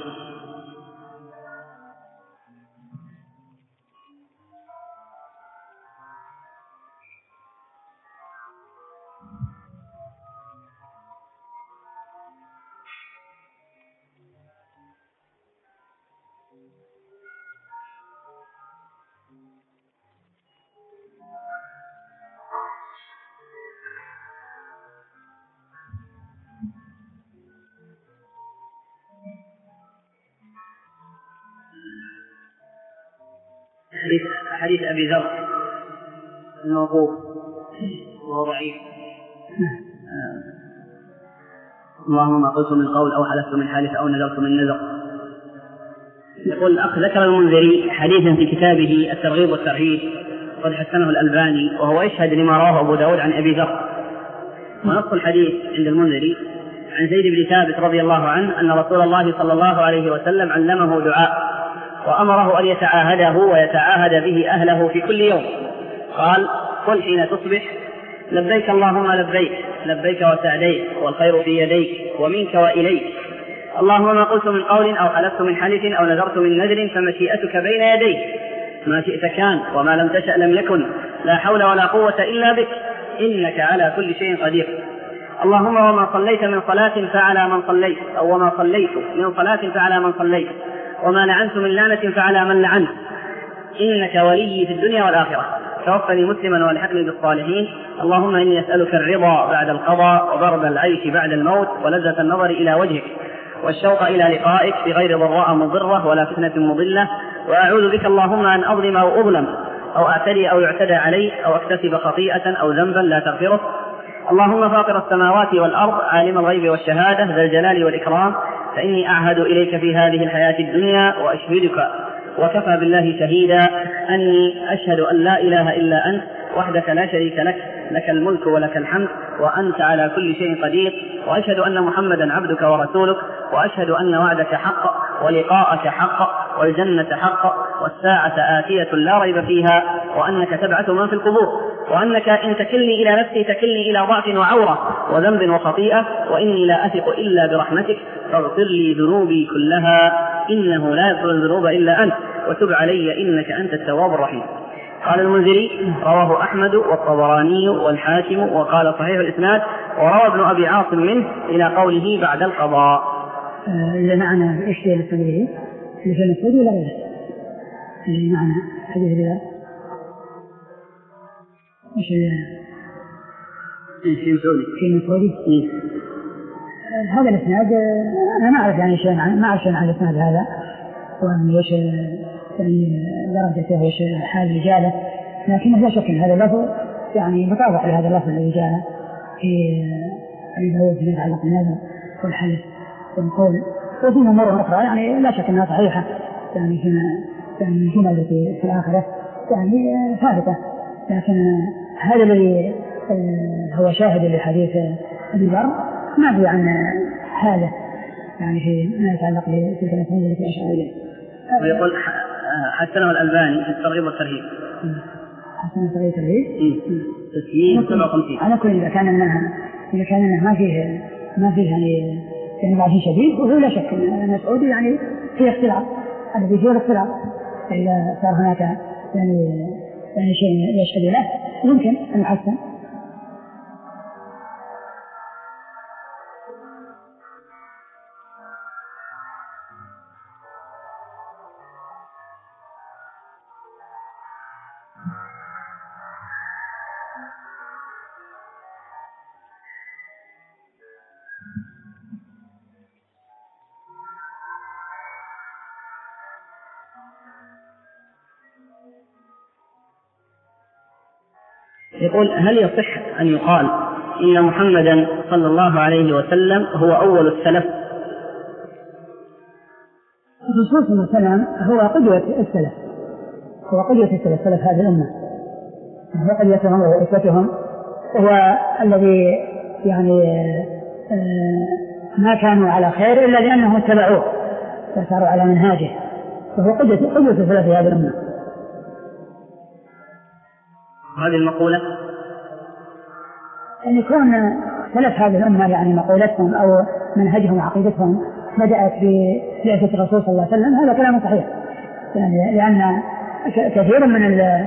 حديث حديث أبي ذر الموقوف وهو ضعيف. اللهم ما قلت من قول أو حلفت من حالف أو نذرت من نذر يقول الأخ ذكر المنذري حديثا في كتابه الترغيب والترهيب قد حسنه الألباني وهو يشهد لما رواه أبو داود عن أبي ذر، ونص الحديث عند المنذري عن زيد بن ثابت رضي الله عنه أن رسول الله صلى الله عليه وسلم علمه دعاء وأمره أن يتعاهده ويتعاهد به أهله في كل يوم. قال: قل حين تصبح: لبيك اللهم لبيك، لبيك وسعديك، والخير في يديك، ومنك وإليك، اللهم ما قلت من قول أو حلفت من حلف أو نذرت من نذر فمشيئتك بين يديك، ما شئت كان وما لم تشأ لم يكن، لا حول ولا قوة إلا بك، إنك على كل شيء قدير. اللهم وما صليت من صلاة فعلى من صليت، أو وما صليت من صلاة فعلى من صليت، وما لعنت من لعنة فعلى من لعنت، إنك ولي في الدنيا والآخرة، توفني مسلما والحقني بالصالحين. اللهم إني أسألك الرضا بعد القضاء، وبرد العيش بعد الموت، ولذة النظر إلى وجهك، والشوق إلى لقائك بغير ضراء مضرة ولا فتنة مضلة، وأعوذ بك اللهم أن أظلم أو أظلم أو أعتدي أو يعتدى علي أو أكتسب خطيئة أو ذنبا لا تغفره. اللهم فاطر السماوات والأرض، عالم الغيب والشهادة، ذا الجلال والإكرام، فإني أعهد إليك في هذه الحياة الدنيا وأشهدك وكفى بالله شهيدا أني أشهد أن لا إله إلا أنت وحدك لا شريك لك، لك الملك ولك الحمد وأنت على كل شيء قدير، وأشهد أن محمدا عبدك ورسولك، وأشهد أن وعدك حق ولقاءك حق والجنة حق والساعة آتية لا ريب فيها، وأنك تبعث من في القبور، وأنك إن تكلني إلى نفسي تكلني إلى ضعف وعورة وذنب وخطيئة، وإني لا أثق إلا برحمتك، فاغفر لي ذنوبي كلها إنه لا يغفر الذنوب إلا أنت، وتب علي إنك أنت التواب الرحيم. قال المنذري: رواه أحمد والطبراني والحاكم وقال صحيح الإسناد، وروى ابن أبي عاصم منه إلى قوله بعد القضاء. اللي معنى إيش في الحديث؟ اللي في الحديث ولا غيره؟ اللي معنى حديث ذا إيش في مسعودي في مسعودي هذا الإسناد أنا ما أعرف يعني شيء عن ما أعرف شيء عن الإسناد هذا، وأن إيش يعني درجته وإيش حال رجاله، لكن لا شك أن هذا اللفظ يعني مطابق لهذا اللفظ الذي جاء في أبي داود في يتعلق بالنذر والحلف والقول، وفي أمور أخرى يعني لا شك أنها صحيحة، يعني فيما يعني الجمل التي في الآخرة يعني ثابتة، لكن هذا الذي هو شاهد لحديث أبي ذر ما في عن حاله يعني في ما يتعلق بتلك الأسئلة التي أشار إليه. ويقول حسنه الألباني في الترغيب والترهيب. حسنه الترغيب والترهيب. تسجيل سبعة وخمسين. على كل إذا كان منها إذا كان منها ما فيه ما فيه يعني يعني ضعف شديد، وهو لا شك أن مسعود يعني فيه اختلاف، الذي فيه اختلاف إذا صار هناك يعني يعني شيء يشهد له يمكن أن يحسن. يقول: هل يصح أن يقال إن محمدا صلى الله عليه وسلم هو أول السلف؟ الرسول صلى الله عليه وسلم هو قدوة السلف، هو قدوة السلف، سلف هذه الأمة، هو قدوتهم وأسوتهم، هو الذي يعني ما كانوا على خير إلا لأنهم اتبعوه وساروا على منهاجه، فهو قدوة قدوة السلف هذه الأمة. هذه المقولة أن يكون سلف هذه الأمة يعني مقولتهم أو منهجهم وعقيدتهم بدأت ببعثة الرسول صلى الله عليه وسلم، هذا كلام صحيح، يعني لأن كثير من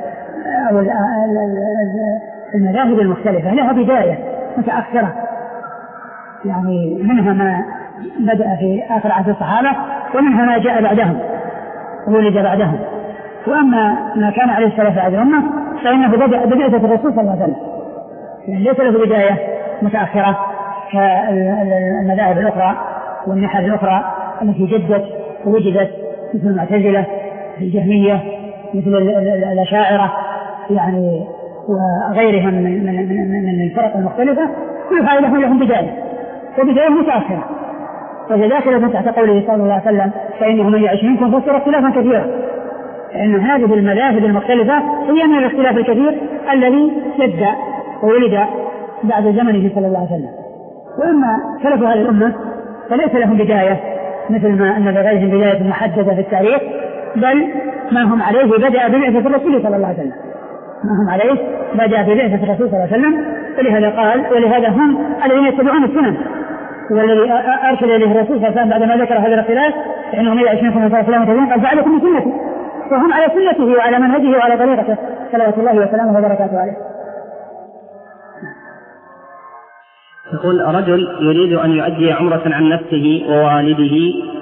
المذاهب المختلفة لها بداية متأخرة، يعني منها ما بدأ في آخر عهد الصحابة، ومنها ما جاء بعدهم وولد بعدهم، وأما ما كان عليه السلف هذه الأمة فإنه بدأ ببعثة الرسول صلى الله عليه وسلم، يعني ليس له بداية متأخرة كالمذاهب الأخرى والنحل الأخرى التي جدت ووجدت مثل المعتزلة، الجهمية، مثل الأشاعرة يعني وغيرهم من من من الفرق المختلفة، كل هؤلاء لهم بداية وبداية متأخرة، وهي داخلة تحت قوله صلى الله عليه وسلم فإنه من يعش منكم فسر اختلافا كثيرا، لأن هذه المذاهب المختلفة هي من الاختلاف الكثير الذي جد وولد بعد زمنه صلى الله عليه وسلم. وأما سلف هذه الأمة فليس لهم بداية مثل ما أن لغيرهم بداية محددة في التاريخ، بل ما هم عليه بدأ ببعثة الرسول صلى الله عليه وسلم، ما هم عليه بدأ ببعثة الرسول صلى الله عليه وسلم. ولهذا قال ولهذا هم الذين يتبعون السنن، والذي أرسل إليه الرسول صلى الله عليه وسلم بعدما ذكر هذا الاختلاف إنهم يعيش منكم صلى الله عليه وسلم قال فعليكم بسنتي، وهم على سنته وعلى منهجه وعلى طريقته صلوات الله وسلامه وبركاته عليه. يقول رجل يريد أن يؤدي عمرة عن نفسه ووالده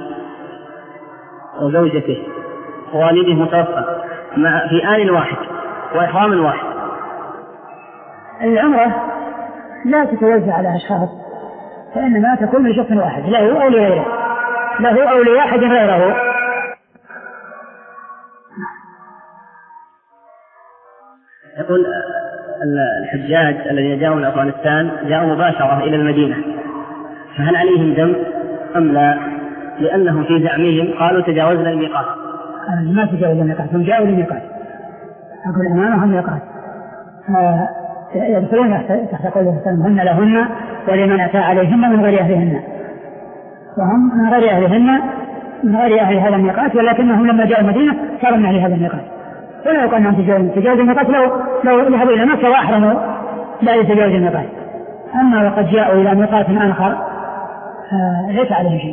وزوجته، ووالده متوفى مع في آن واحد وإحرام واحد. العمرة لا تتوزع على أشخاص، فإنما تكون لشخص واحد له أو لغيره، له أو لواحد غيره. يقول الحجاج الذين جاءوا من أفغانستان جاءوا مباشرة إلى المدينة، فهل عليهم دم أم لا؟ لأنهم في زعمهم قالوا تجاوزنا الميقات. ما تجاوزنا الميقات، هم جاءوا للميقات، أقول أمامهم ميقات، يدخلون تحت قوله هن لهن ولمن أتى عليهن من غير أهلهن، وهم من غير أهلهن من غير أهل هذا الميقات، ولكنهم لما جاءوا المدينة صاروا من أهل هذا الميقات. ولا يقال أنهم تجاوزوا تجاوز الميقات لو لو ذهبوا إلى مكة وأحرموا لا يتجاوز الميقات. أما وقد جاءوا إلى ميقات آخر ليس عليه شيء.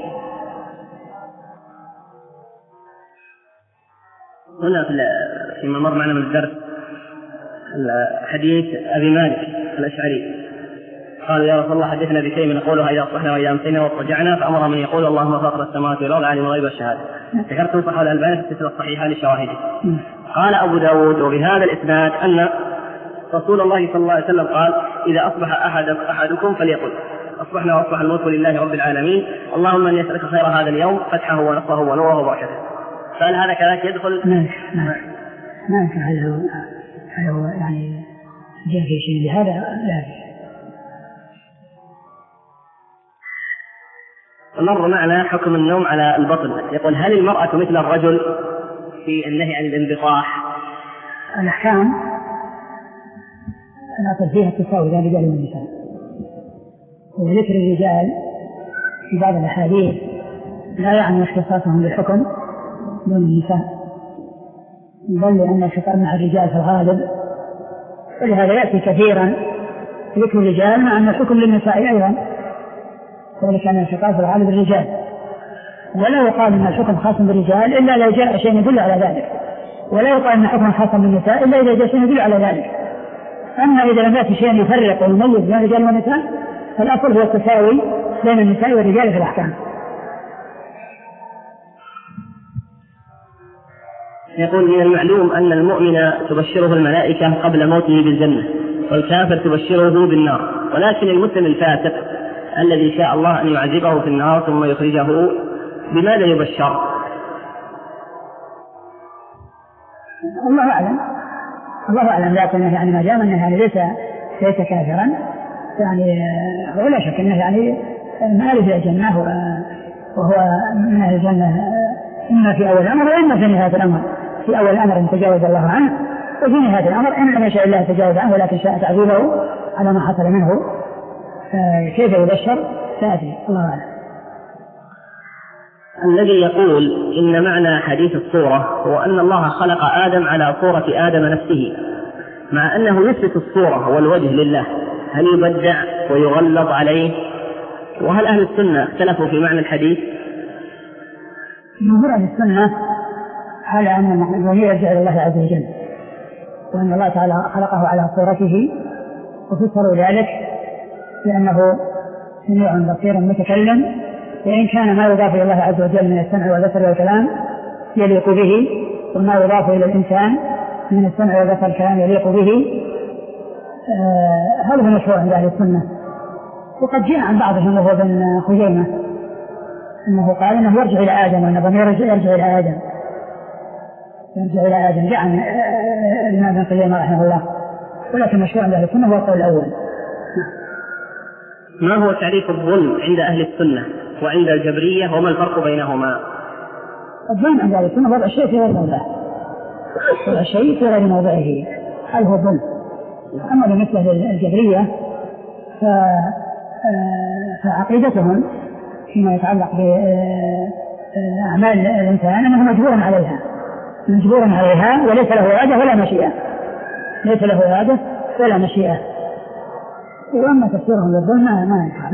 هنا فيما مر معنا من الدرس حديث أبي مالك الأشعري قال يا رسول الله حدثنا بشيء نقولها إذا أصبحنا وإذا أمسينا ورجعنا، فأمر من يقول اللهم فاطر السماوات والأرض عالم الغيب والشهادة. ذكرت صحيح الألباني في السلسلة الصحيحة لشواهده. قال أبو داود وبهذا الإسناد أن رسول الله صلى الله عليه وسلم قال إذا أصبح أحد أحدكم فليقل أصبحنا وأصبح الملك لله رب العالمين اللهم أن يسألك خير هذا اليوم فتحه ونصره ونوره وبركته. فهل هذا كذلك يدخل؟ نعم نعم نعم. هل هو يعني جاء في شيء لهذا؟ لا. مر معنا حكم النوم على البطن. يقول هل المرأة مثل الرجل في النهي عن الانبطاح؟ الأحكام الأصل فيها التساوي بين الرجال والنساء، وذكر الرجال في بعض الأحاديث لا يعني اختصاصهم بالحكم دون النساء، بل لأن الخطاب مع الرجال في الغالب، ولهذا يأتي كثيرا ذكر الرجال مع أن الحكم للنساء أيضا، ولكن أن الخطاب في الغالب الرجال، ولا يقال أن الحكم خاص بالرجال إلا لو جاء شيء يدل على ذلك، ولا يقال أن الحكم خاص بالنساء إلا إذا جاء شيء يدل على ذلك. أما إذا لم يأتي شيء يفرق ويميز بين الرجال والنساء فالأصل هو التساوي بين النساء والرجال في الأحكام. يقول من المعلوم أن المؤمن تبشره الملائكة قبل موته بالجنة، والكافر تبشره بالنار، ولكن المسلم الفاسق الذي شاء الله أن يعذبه في النار ثم يخرجه بماذا يبشر؟ الله أعلم، الله أعلم، لكن يعني ما دام أنه يعني ليس ليس كافرا يعني ولا شك أنه يعني مآل في الجنة، وهو من أهل الجنة إما في أول الأمر وإما في نهاية الأمر. في أول الأمر تجاوز الله عنه، وفي نهاية الأمر إن لم يشاء الله تجاوز عنه ولكن شاء تعذيبه على ما حصل منه. كيف يبشر لا أدري، الله أعلم. الذي يقول إن معنى حديث الصورة هو أن الله خلق آدم على صورة آدم نفسه، مع أنه يثبت الصورة والوجه لله، هل يبدع ويغلظ عليه؟ وهل أهل السنة اختلفوا في معنى الحديث؟ جمهور أهل السنة على أن المعنى يرجع إلى الله عز وجل، وأن الله تعالى خلقه على صورته، وفسروا ذلك لأنه سميع بصير متكلم، وإن كان ما يضاف إلى الله عز وجل من السمع والبصر والكلام يليق به، وما يضاف إلى الإنسان من السمع والبصر والكلام يليق به. آه هذا هو مشروع عند أهل السنة. وقد جاء عن بعضهم وهو بن خزيمة أنه قال أنه يرجع إلى آدم، وأن الضمير يرجع إلى آدم يرجع إلى آدم جاء عن الإمام بن خزيمة رحمه الله، ولكن مشروع عند أهل السنة هو القول الأول. ما هو تعريف الظلم عند أهل السنة؟ وعند الجبرية، وما الفرق بينهما؟ الظن عند أهل السنة وضع الشيء في غير موضعه، وضع الشيء في غير موضعه، هل هو الظن. أما بالنسبة للجبرية فعقيدتهم فيما يتعلق بأعمال الإنسان أنه مجبور عليها مجبور عليها وليس له إرادة ولا مشيئة ليس له إرادة ولا مشيئة. وأما تفسيرهم للظن ما ينفع.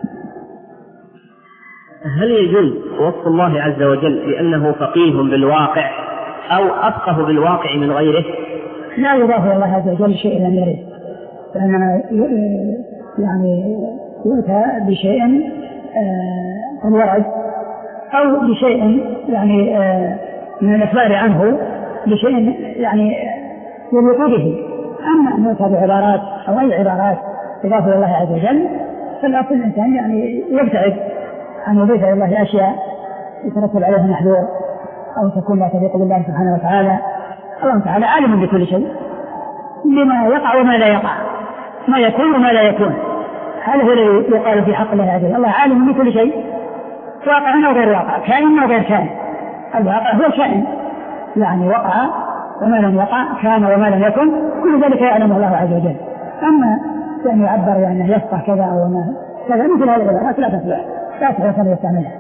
هل يجوز وصف الله عز وجل بأنه فقيه بالواقع أو أفقه بالواقع من غيره؟ لا يضاف إلى الله عز وجل شيء لم يرد، فإنما يعني يؤتى بشيء قد ورد أو بشيء يعني من الإخبار عنه بشيء يعني يليق به. أما أن يؤتى بعبارات أو أي عبارات إضافة إلى الله عز وجل فالأصل الإنسان يعني يبتعد أن يضيف إلى الله أشياء يترتب عليها محذور أو تكون لا تليق بالله سبحانه وتعالى. الله تعالى عالم بكل شيء، بما يقع وما لا يقع، ما يكون وما لا يكون. هذا هو الذي يقال في حق الله عز وجل. الله عالم بكل شيء، واقع أو غير واقع، كائن أو غير كائن. الواقع هو كائن يعني وقع وما لم يقع، كان وما لم يكن، كل ذلك يعلم الله عز وجل. أما يعني يعبر يعني يفقه كذا أو كذا مثل هذه العبارات لا تصلح لا تصلح أن يستعملها.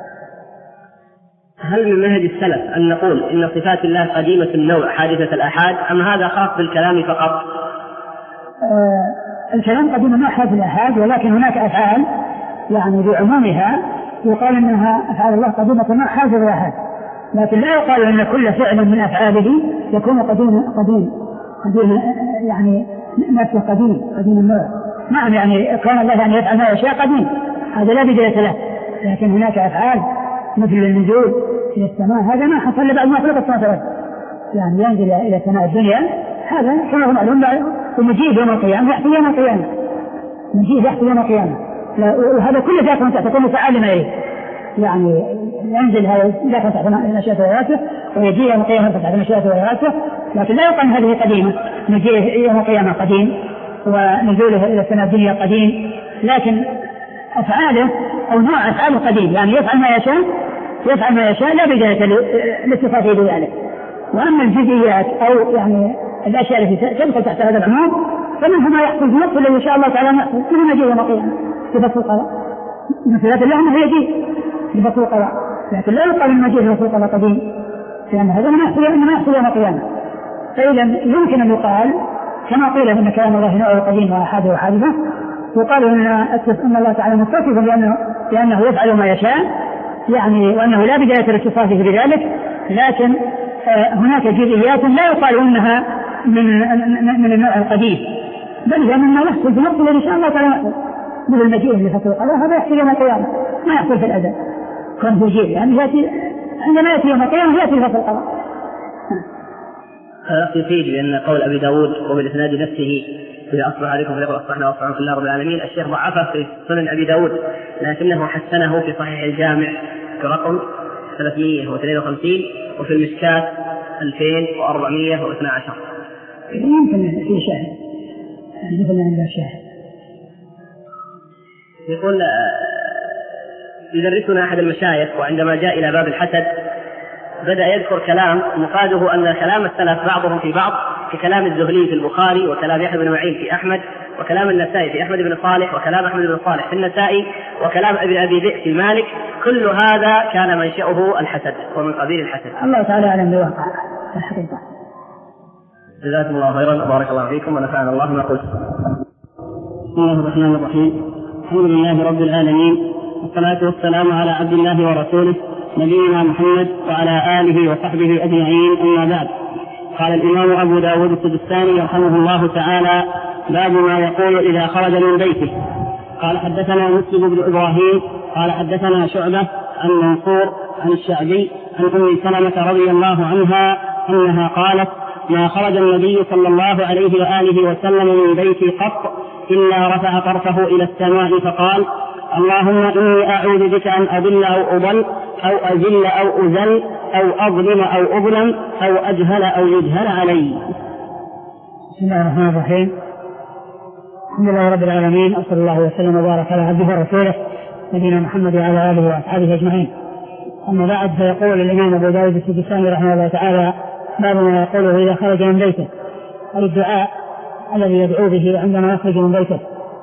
هل من منهج السلف أن نقول إن صفات الله قديمة النوع حادثة الآحاد، أم هذا خاص بالكلام فقط؟ آه الكلام قديم النوع حادث الآحاد، ولكن هناك أفعال يعني بعمومها يقال أنها أفعال الله قديمة النوع حادث الآحاد، لكن لا يقال أن كل فعل من أفعاله يكون قديم قديم قديم يعني نفسه قديم قديم النوع. نعم يعني كان الله يعني يفعل ما يشاء قديم، هذا لا بداية له، لكن هناك أفعال مثل النزول إلى السماء هذا ما حصل بعد ما خلق السماوات، يعني ينزل إلى سماء الدنيا هذا كما هو معلوم، ومجيء يوم القيامة يحصل يوم القيامة مجيء يحصل يوم القيامة، وهذا كل ذاك من تكون متعلمة إليه، يعني ينزل هذا ذاك تحت مشيئته وإرادته ويجيء يوم القيامة تحت مشيئته وإرادته، لكن لا يقال هذه قديمة، مجيء يوم القيامة قديم ونزوله إلى السماء الدنيا قديم، لكن أفعاله أو نوع أفعاله قديم، يعني يفعل ما يشاء يفعل ما يشاء لا بداية لاتصافه بذلك. وأما الجزئيات أو يعني الأشياء التي تدخل تحت هذا العموم فمنها ما يحصل في نفسه الذي إن شاء الله تعالى يحصل منه مجيء يوم القيامة بفصل القضاء، من صفات الله أنه يجيء بفصل القضاء، لكن لا يقال أن مجيء بفصل القضاء قديم، لأن هذا ما يحصل ما يحصل يوم القيامة. فإذا يمكن أن يقال كما قيل أن كلام الله نوع قديم وأحد وحادثة، يقال أن الله تعالى متصف لأنه, لأنه يفعل ما يشاء يعني، وأنه لا بداية لاتصافه بذلك، لكن هناك جزئيات لا يقال أنها من من النوع القديم، بل لأنه يحصل في نفسه إن شاء الله تعالى يحصل مثل المجيء لفصل القضاء، هذا يحصل يوم القيامة ما يحصل في الأزل كان في جيل، يعني يأتي عندما يأتي يوم القيامة يأتي لفصل القضاء. هذا يفيد بأن قول أبي داود وبالإسناد نفسه إذا أصبح عليكم فليقل أصبحنا وأصبحنا في الله رب العالمين، الشيخ ضعفه في سنن أبي داود لكنه حسنه في صحيح الجامع كرقم ثلاثمائة واثنين وخمسين وفي المشكات ألفين وأربعمائة واثني عشر. يمكن في شاهد مثل عند الشاهد. يقول يدرسنا أحد المشايخ وعندما جاء إلى باب الحسد بدأ يذكر كلام مفاده أن كلام السلف بعضهم في بعض، ككلام الزهري في البخاري وكلام يحيى بن معين في أحمد وكلام النسائي في أحمد بن صالح وكلام أحمد بن صالح في النسائي وكلام ابن أبي ذئب في مالك، كل هذا كان منشأه الحسد ومن قبيل الحسد. الله تعالى أعلم بواقع الحقيقة. جزاكم الله خيرا وبارك الله فيكم ونفعنا الله ما قلت. بسم الله الرحمن الرحيم. الحمد لله رب العالمين، والصلاة والسلام على عبد الله ورسوله نبينا محمد وعلى آله وصحبه أجمعين، أما بعد. قال الإمام أبو داود السجستاني رحمه الله تعالى: باب ما يقول إذا خرج من بيته. قال حدثنا مسلم بن إبراهيم قال حدثنا شعبة عن منصور عن الشعبي عن أم سلمة رضي الله عنها أنها قالت: ما خرج النبي صلى الله عليه وآله وسلم من بيتي قط إلا رفع طرفه إلى السماء فقال: اللهم إني أعوذ بك أن أضل أو أضل أو أجل أو أذل أو أظلم أو أظلم أو أجهل أو يجهل علي. بسم الله الرحمن الرحيم. الحمد لله رب العالمين، وصلى الله وسلم وبارك على عبده ورسوله نبينا محمد وعلى آله وأصحابه أجمعين. أما بعد، فيقول الإمام أبو داود السجستاني رحمه الله تعالى: باب ما يقوله إذا خرج من بيته، أي الدعاء الذي يدعو به عندما يخرج من بيته.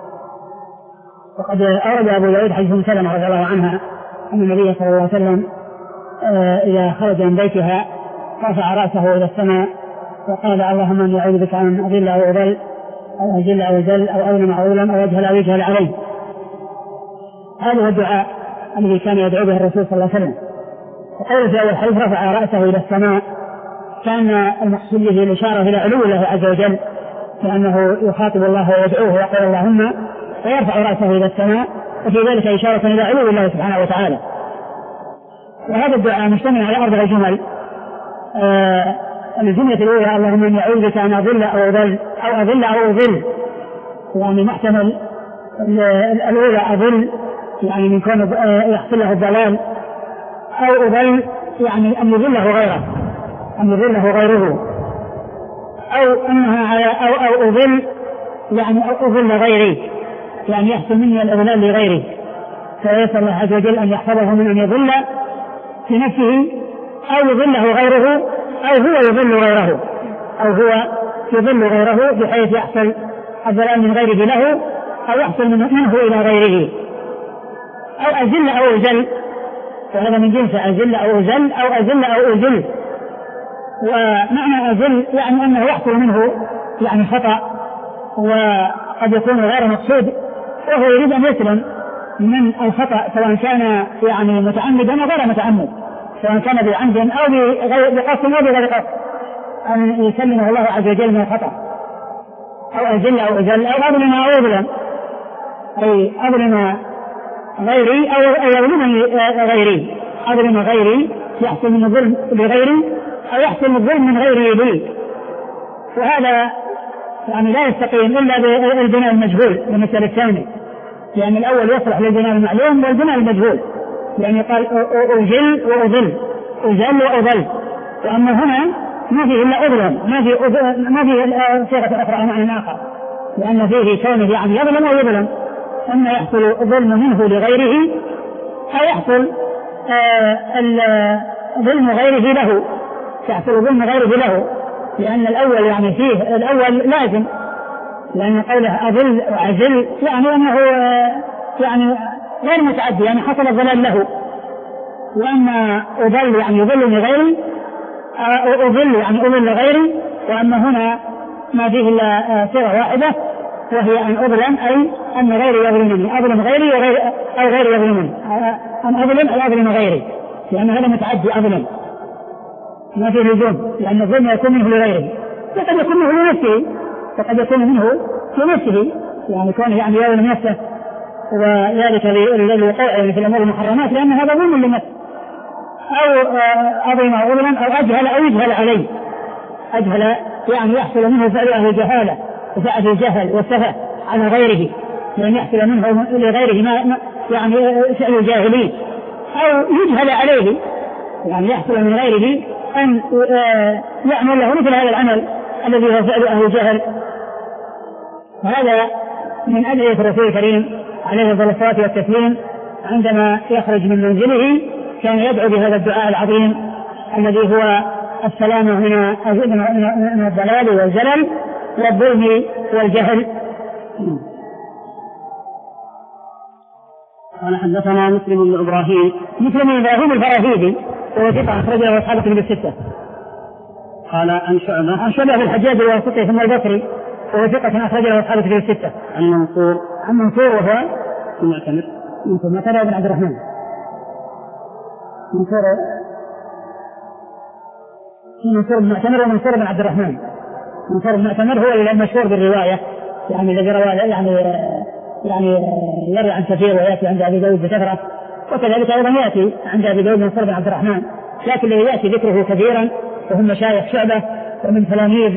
وقد أورد أبو داود حديث أم سلمة رضي الله عنها أن النبي صلى الله عليه وسلم إذا خرج من بيتها رفع رأسه إلى السماء وقال: اللهم إني أعوذ بك أن أضل أو أضل أو أجل أو أجل أو أظلم أو أظلم أو أجهل أو يجهل عليه. هذا هو الدعاء الذي كان يدعو به الرسول صلى الله عليه وسلم. وقال في أول حديث: رفع رأسه إلى السماء، كان المقصود به الإشارة إلى علو الله عز وجل، لأنه يخاطب الله ويدعوه ويقول اللهم، ويرفع رأسه إلى السماء، وفي ذلك إشارة إلى علو الله سبحانه وتعالى. وهذا الدعاء مشتمل على أربع جمل. آه الجملة الأولى: اللهم إني أعوذ بك أن أضل أو أضل أو أضل أو أضل، يعني محتمل الأولى أضل يعني من كون يحصل له الضلال، أو أضل يعني أن يضله غيره أن يضله غيره أو أنها أو أو أضل يعني أو أضل غيري، يعني يحصل مني الإضلال لغيري، فيسأل الله عز وجل أن يحفظه من أن يضل في نفسه أو يضله غيره، أو هو يضل غيره أو هو يضل غيره بحيث يحصل الضلال من غيره له، أو يحصل منه إلى غيره. أو أزل أو أزل، وهذا من جنس أزل أو أزل أو أزل أو أزل. ومعنى أزل يعني أنه يحصل منه يعني خطأ وقد يكون غير مقصود، وهو يريد أن يسلم من الخطأ، سواء كان يعني متعمدا أو غير متعمد، سواء كان بعمد أو بقصد أو بغير قصد، أن يسلمه الله عز وجل من الخطأ. أو أزل أو أزل أو أظلم أو أظلم، أي أظلم غيري أو يظلمني غيري، أظلم غيري يحصل من الظلم لغيري أو يحصل من الظلم من غيري لي. وهذا يعني لا يستقيم إلا بالبناء المجهول بالنسبة للثاني، لأن الأول يصلح للبناء المعلوم والبناء المجهول، يعني قال أجل وأضل، أجل وأضل. وأما هنا ما فيه إلا أظلم، ما فيه ما فيه صيغة أخرى معنى آخر، لأن فيه كونه يعني يظلم أو يظلم، أما يحصل ظلم منه لغيره أو يحصل ظلم غيره له، يحصل ظلم غيره له، لأن الأول يعني فيه الأول لازم، لأن قوله أضل وأزل يعني أنه يعني غير متعدي، يعني حصل الضلال له. وأما أضل يعني يضل لغيري، أضل يعني أضل غيري. وأما هنا ما فيه إلا صيغة واحدة، وهي أن أظلم أي أن غيري يظلمني، أظلم غيري وغير أو غيري يظلمني، أن أظلم أو أظلم غيري، لأن هذا متعدي أظلم، ما فيه لزوم، لأن الظلم يكون منه لغيره، وقد يكون منه لنفسه، وقد يكون منه لنفسه، يعني كونه يعني يظلم نفسه، وذلك للوقوع في الأمور المحرمات، لأن هذا ظلم للنفس. أو أظلم أو أظلم أو أجهل أو يجهل عليه، أجهل يعني يحصل منه فعل أهل الجهالة وفعل الجهل والسفه على غيره، لأن يحصل منه لغيره ما يعني فعل الجاهلين. أو يجهل عليه يعني يحصل من غيره أن يعمل له مثل هذا العمل الذي هو فعل أهل الجهل. وهذا من أدعية الرسول الكريم عليه الصلاة والتسليم، عندما يخرج من منزله كان يدعو بهذا الدعاء العظيم الذي هو السلامة من الضلال والزلل والظلم والجهل. قال حدثنا مسلم بن إبراهيم مسلم بن إبراهيم الفراهيدي وهو ثقة أخرج له أصحاب الكتب الستة. قال عن شعبة عن شعبة بن الحجاج الواسطي ثم البصري وهو ثقة أخرج له أصحاب الكتب الستة. عن منصور عن منصور وهو معتمر منصور معتمر بن عبد الرحمن منصور منصور بن معتمر ومنصور بن عبد الرحمن. منصور بن معتمر هو المشهور بالرواية، يعني الذي روى يعني يعني يروي عن كثير ويأتي عند أبي داود بكثرة، وكذلك أيضا يأتي عند أبي داود منصور بن عبد الرحمن، لكن الذي يأتي ذكره كثيرا وهم مشايخ شعبة ومن تلاميذ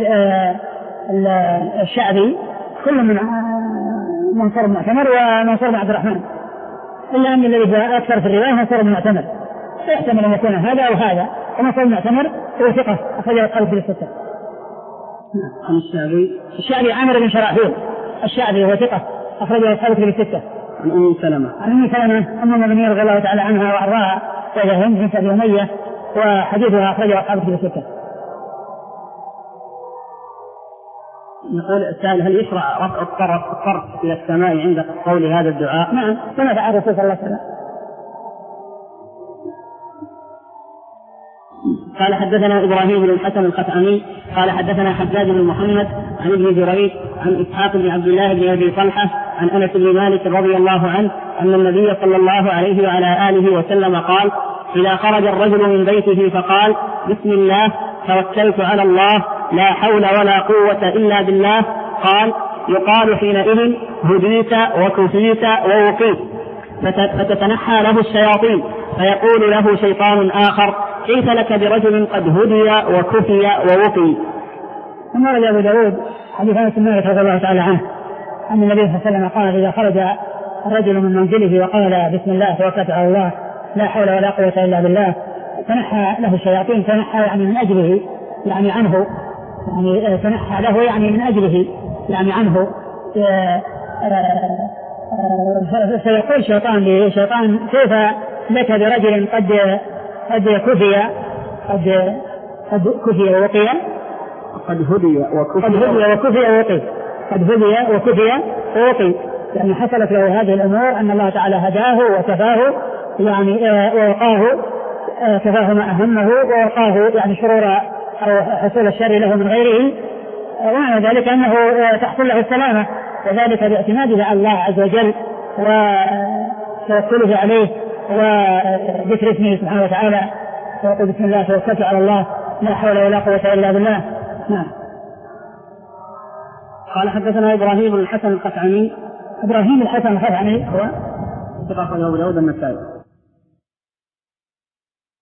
الشعبي كل من منصور بن معتمر ومنصور بن عبد الرحمن، إلا أن الذي أكثر في الرواية منصور بن معتمر، فيحتمل أن يكون هذا أو هذا. ومنصور بن معتمر هو ثقة أخرجه أصحاب الكتب الستة. عن الشعبي الشعبي عامر بن شراحيل الشعبي هو ثقة أخرجه أصحاب الكتب الستة. عن أم سلمة. عن أم سلمة أم المؤمنين رضي الله تعالى عنها وأرضاها وهي هند بنت أبي أمية، وحديثها أخرجه أصحاب الكتب الستة. يقول السائل: هل يشرع رفع الطرف إلى السماء عند قول هذا الدعاء؟ نعم، كما فعل الرسول صلى الله عليه وسلم. قال حدثنا إبراهيم بن الحسن الخثعمي قال حدثنا حجاج بن محمد عن ابن جريج عن إسحاق بن عبد الله بن أبي طلحة عن أنس بن مالك رضي الله عنه أن النبي صلى الله عليه وعلى آله وسلم قال: إذا خرج الرجل من بيته فقال: بسم الله توكلت على الله لا حول ولا قوة إلا بالله، قال: يقال حينئذ: هديت وكفيت ووقيت. فتتنحى له الشياطين فيقول له شيطان آخر: كيف لك برجل قد هدي وكفي ووقي. ثم ورد أبو داود حديث أنس بن مالك رضي الله تعالى عنه أن النبي صلى الله عليه وسلم قال: إذا خرج الرجل من منزله وقال بسم الله توكلت على الله لا حول ولا قوة إلا بالله، تنحى له الشياطين. تنحى يعني من أجله، يعني عنه، يعني تنحى له يعني من أجله، يعني عنه. سيقول الشيطان للشيطان: كيف لك برجل قد قد كفي قد قد كفي ووقي قد هدي وكفي قد هدي وكفي ووقي قد هدي وكفي ووقي يعني حصلت له هذه الأمور أن الله تعالى هداه وكفاه، يعني ووقاه، كفاه ما أهمه ووقاه يعني شرور أو حصول الشر له من غيره، ومعنى ذلك أنه تحصل له السلامة، وذلك باعتماده على الله عز وجل وتوكله عليه وذكر اسمه سبحانه وتعالى، ويقول: بسم الله توكلت على الله لا حول ولا قوة إلا بالله. نعم. قال حدثنا إبراهيم بن الحسن الخثعمي. إبراهيم الحسن الخثعمي هو ثقة أخرجه أبو داود النسائي.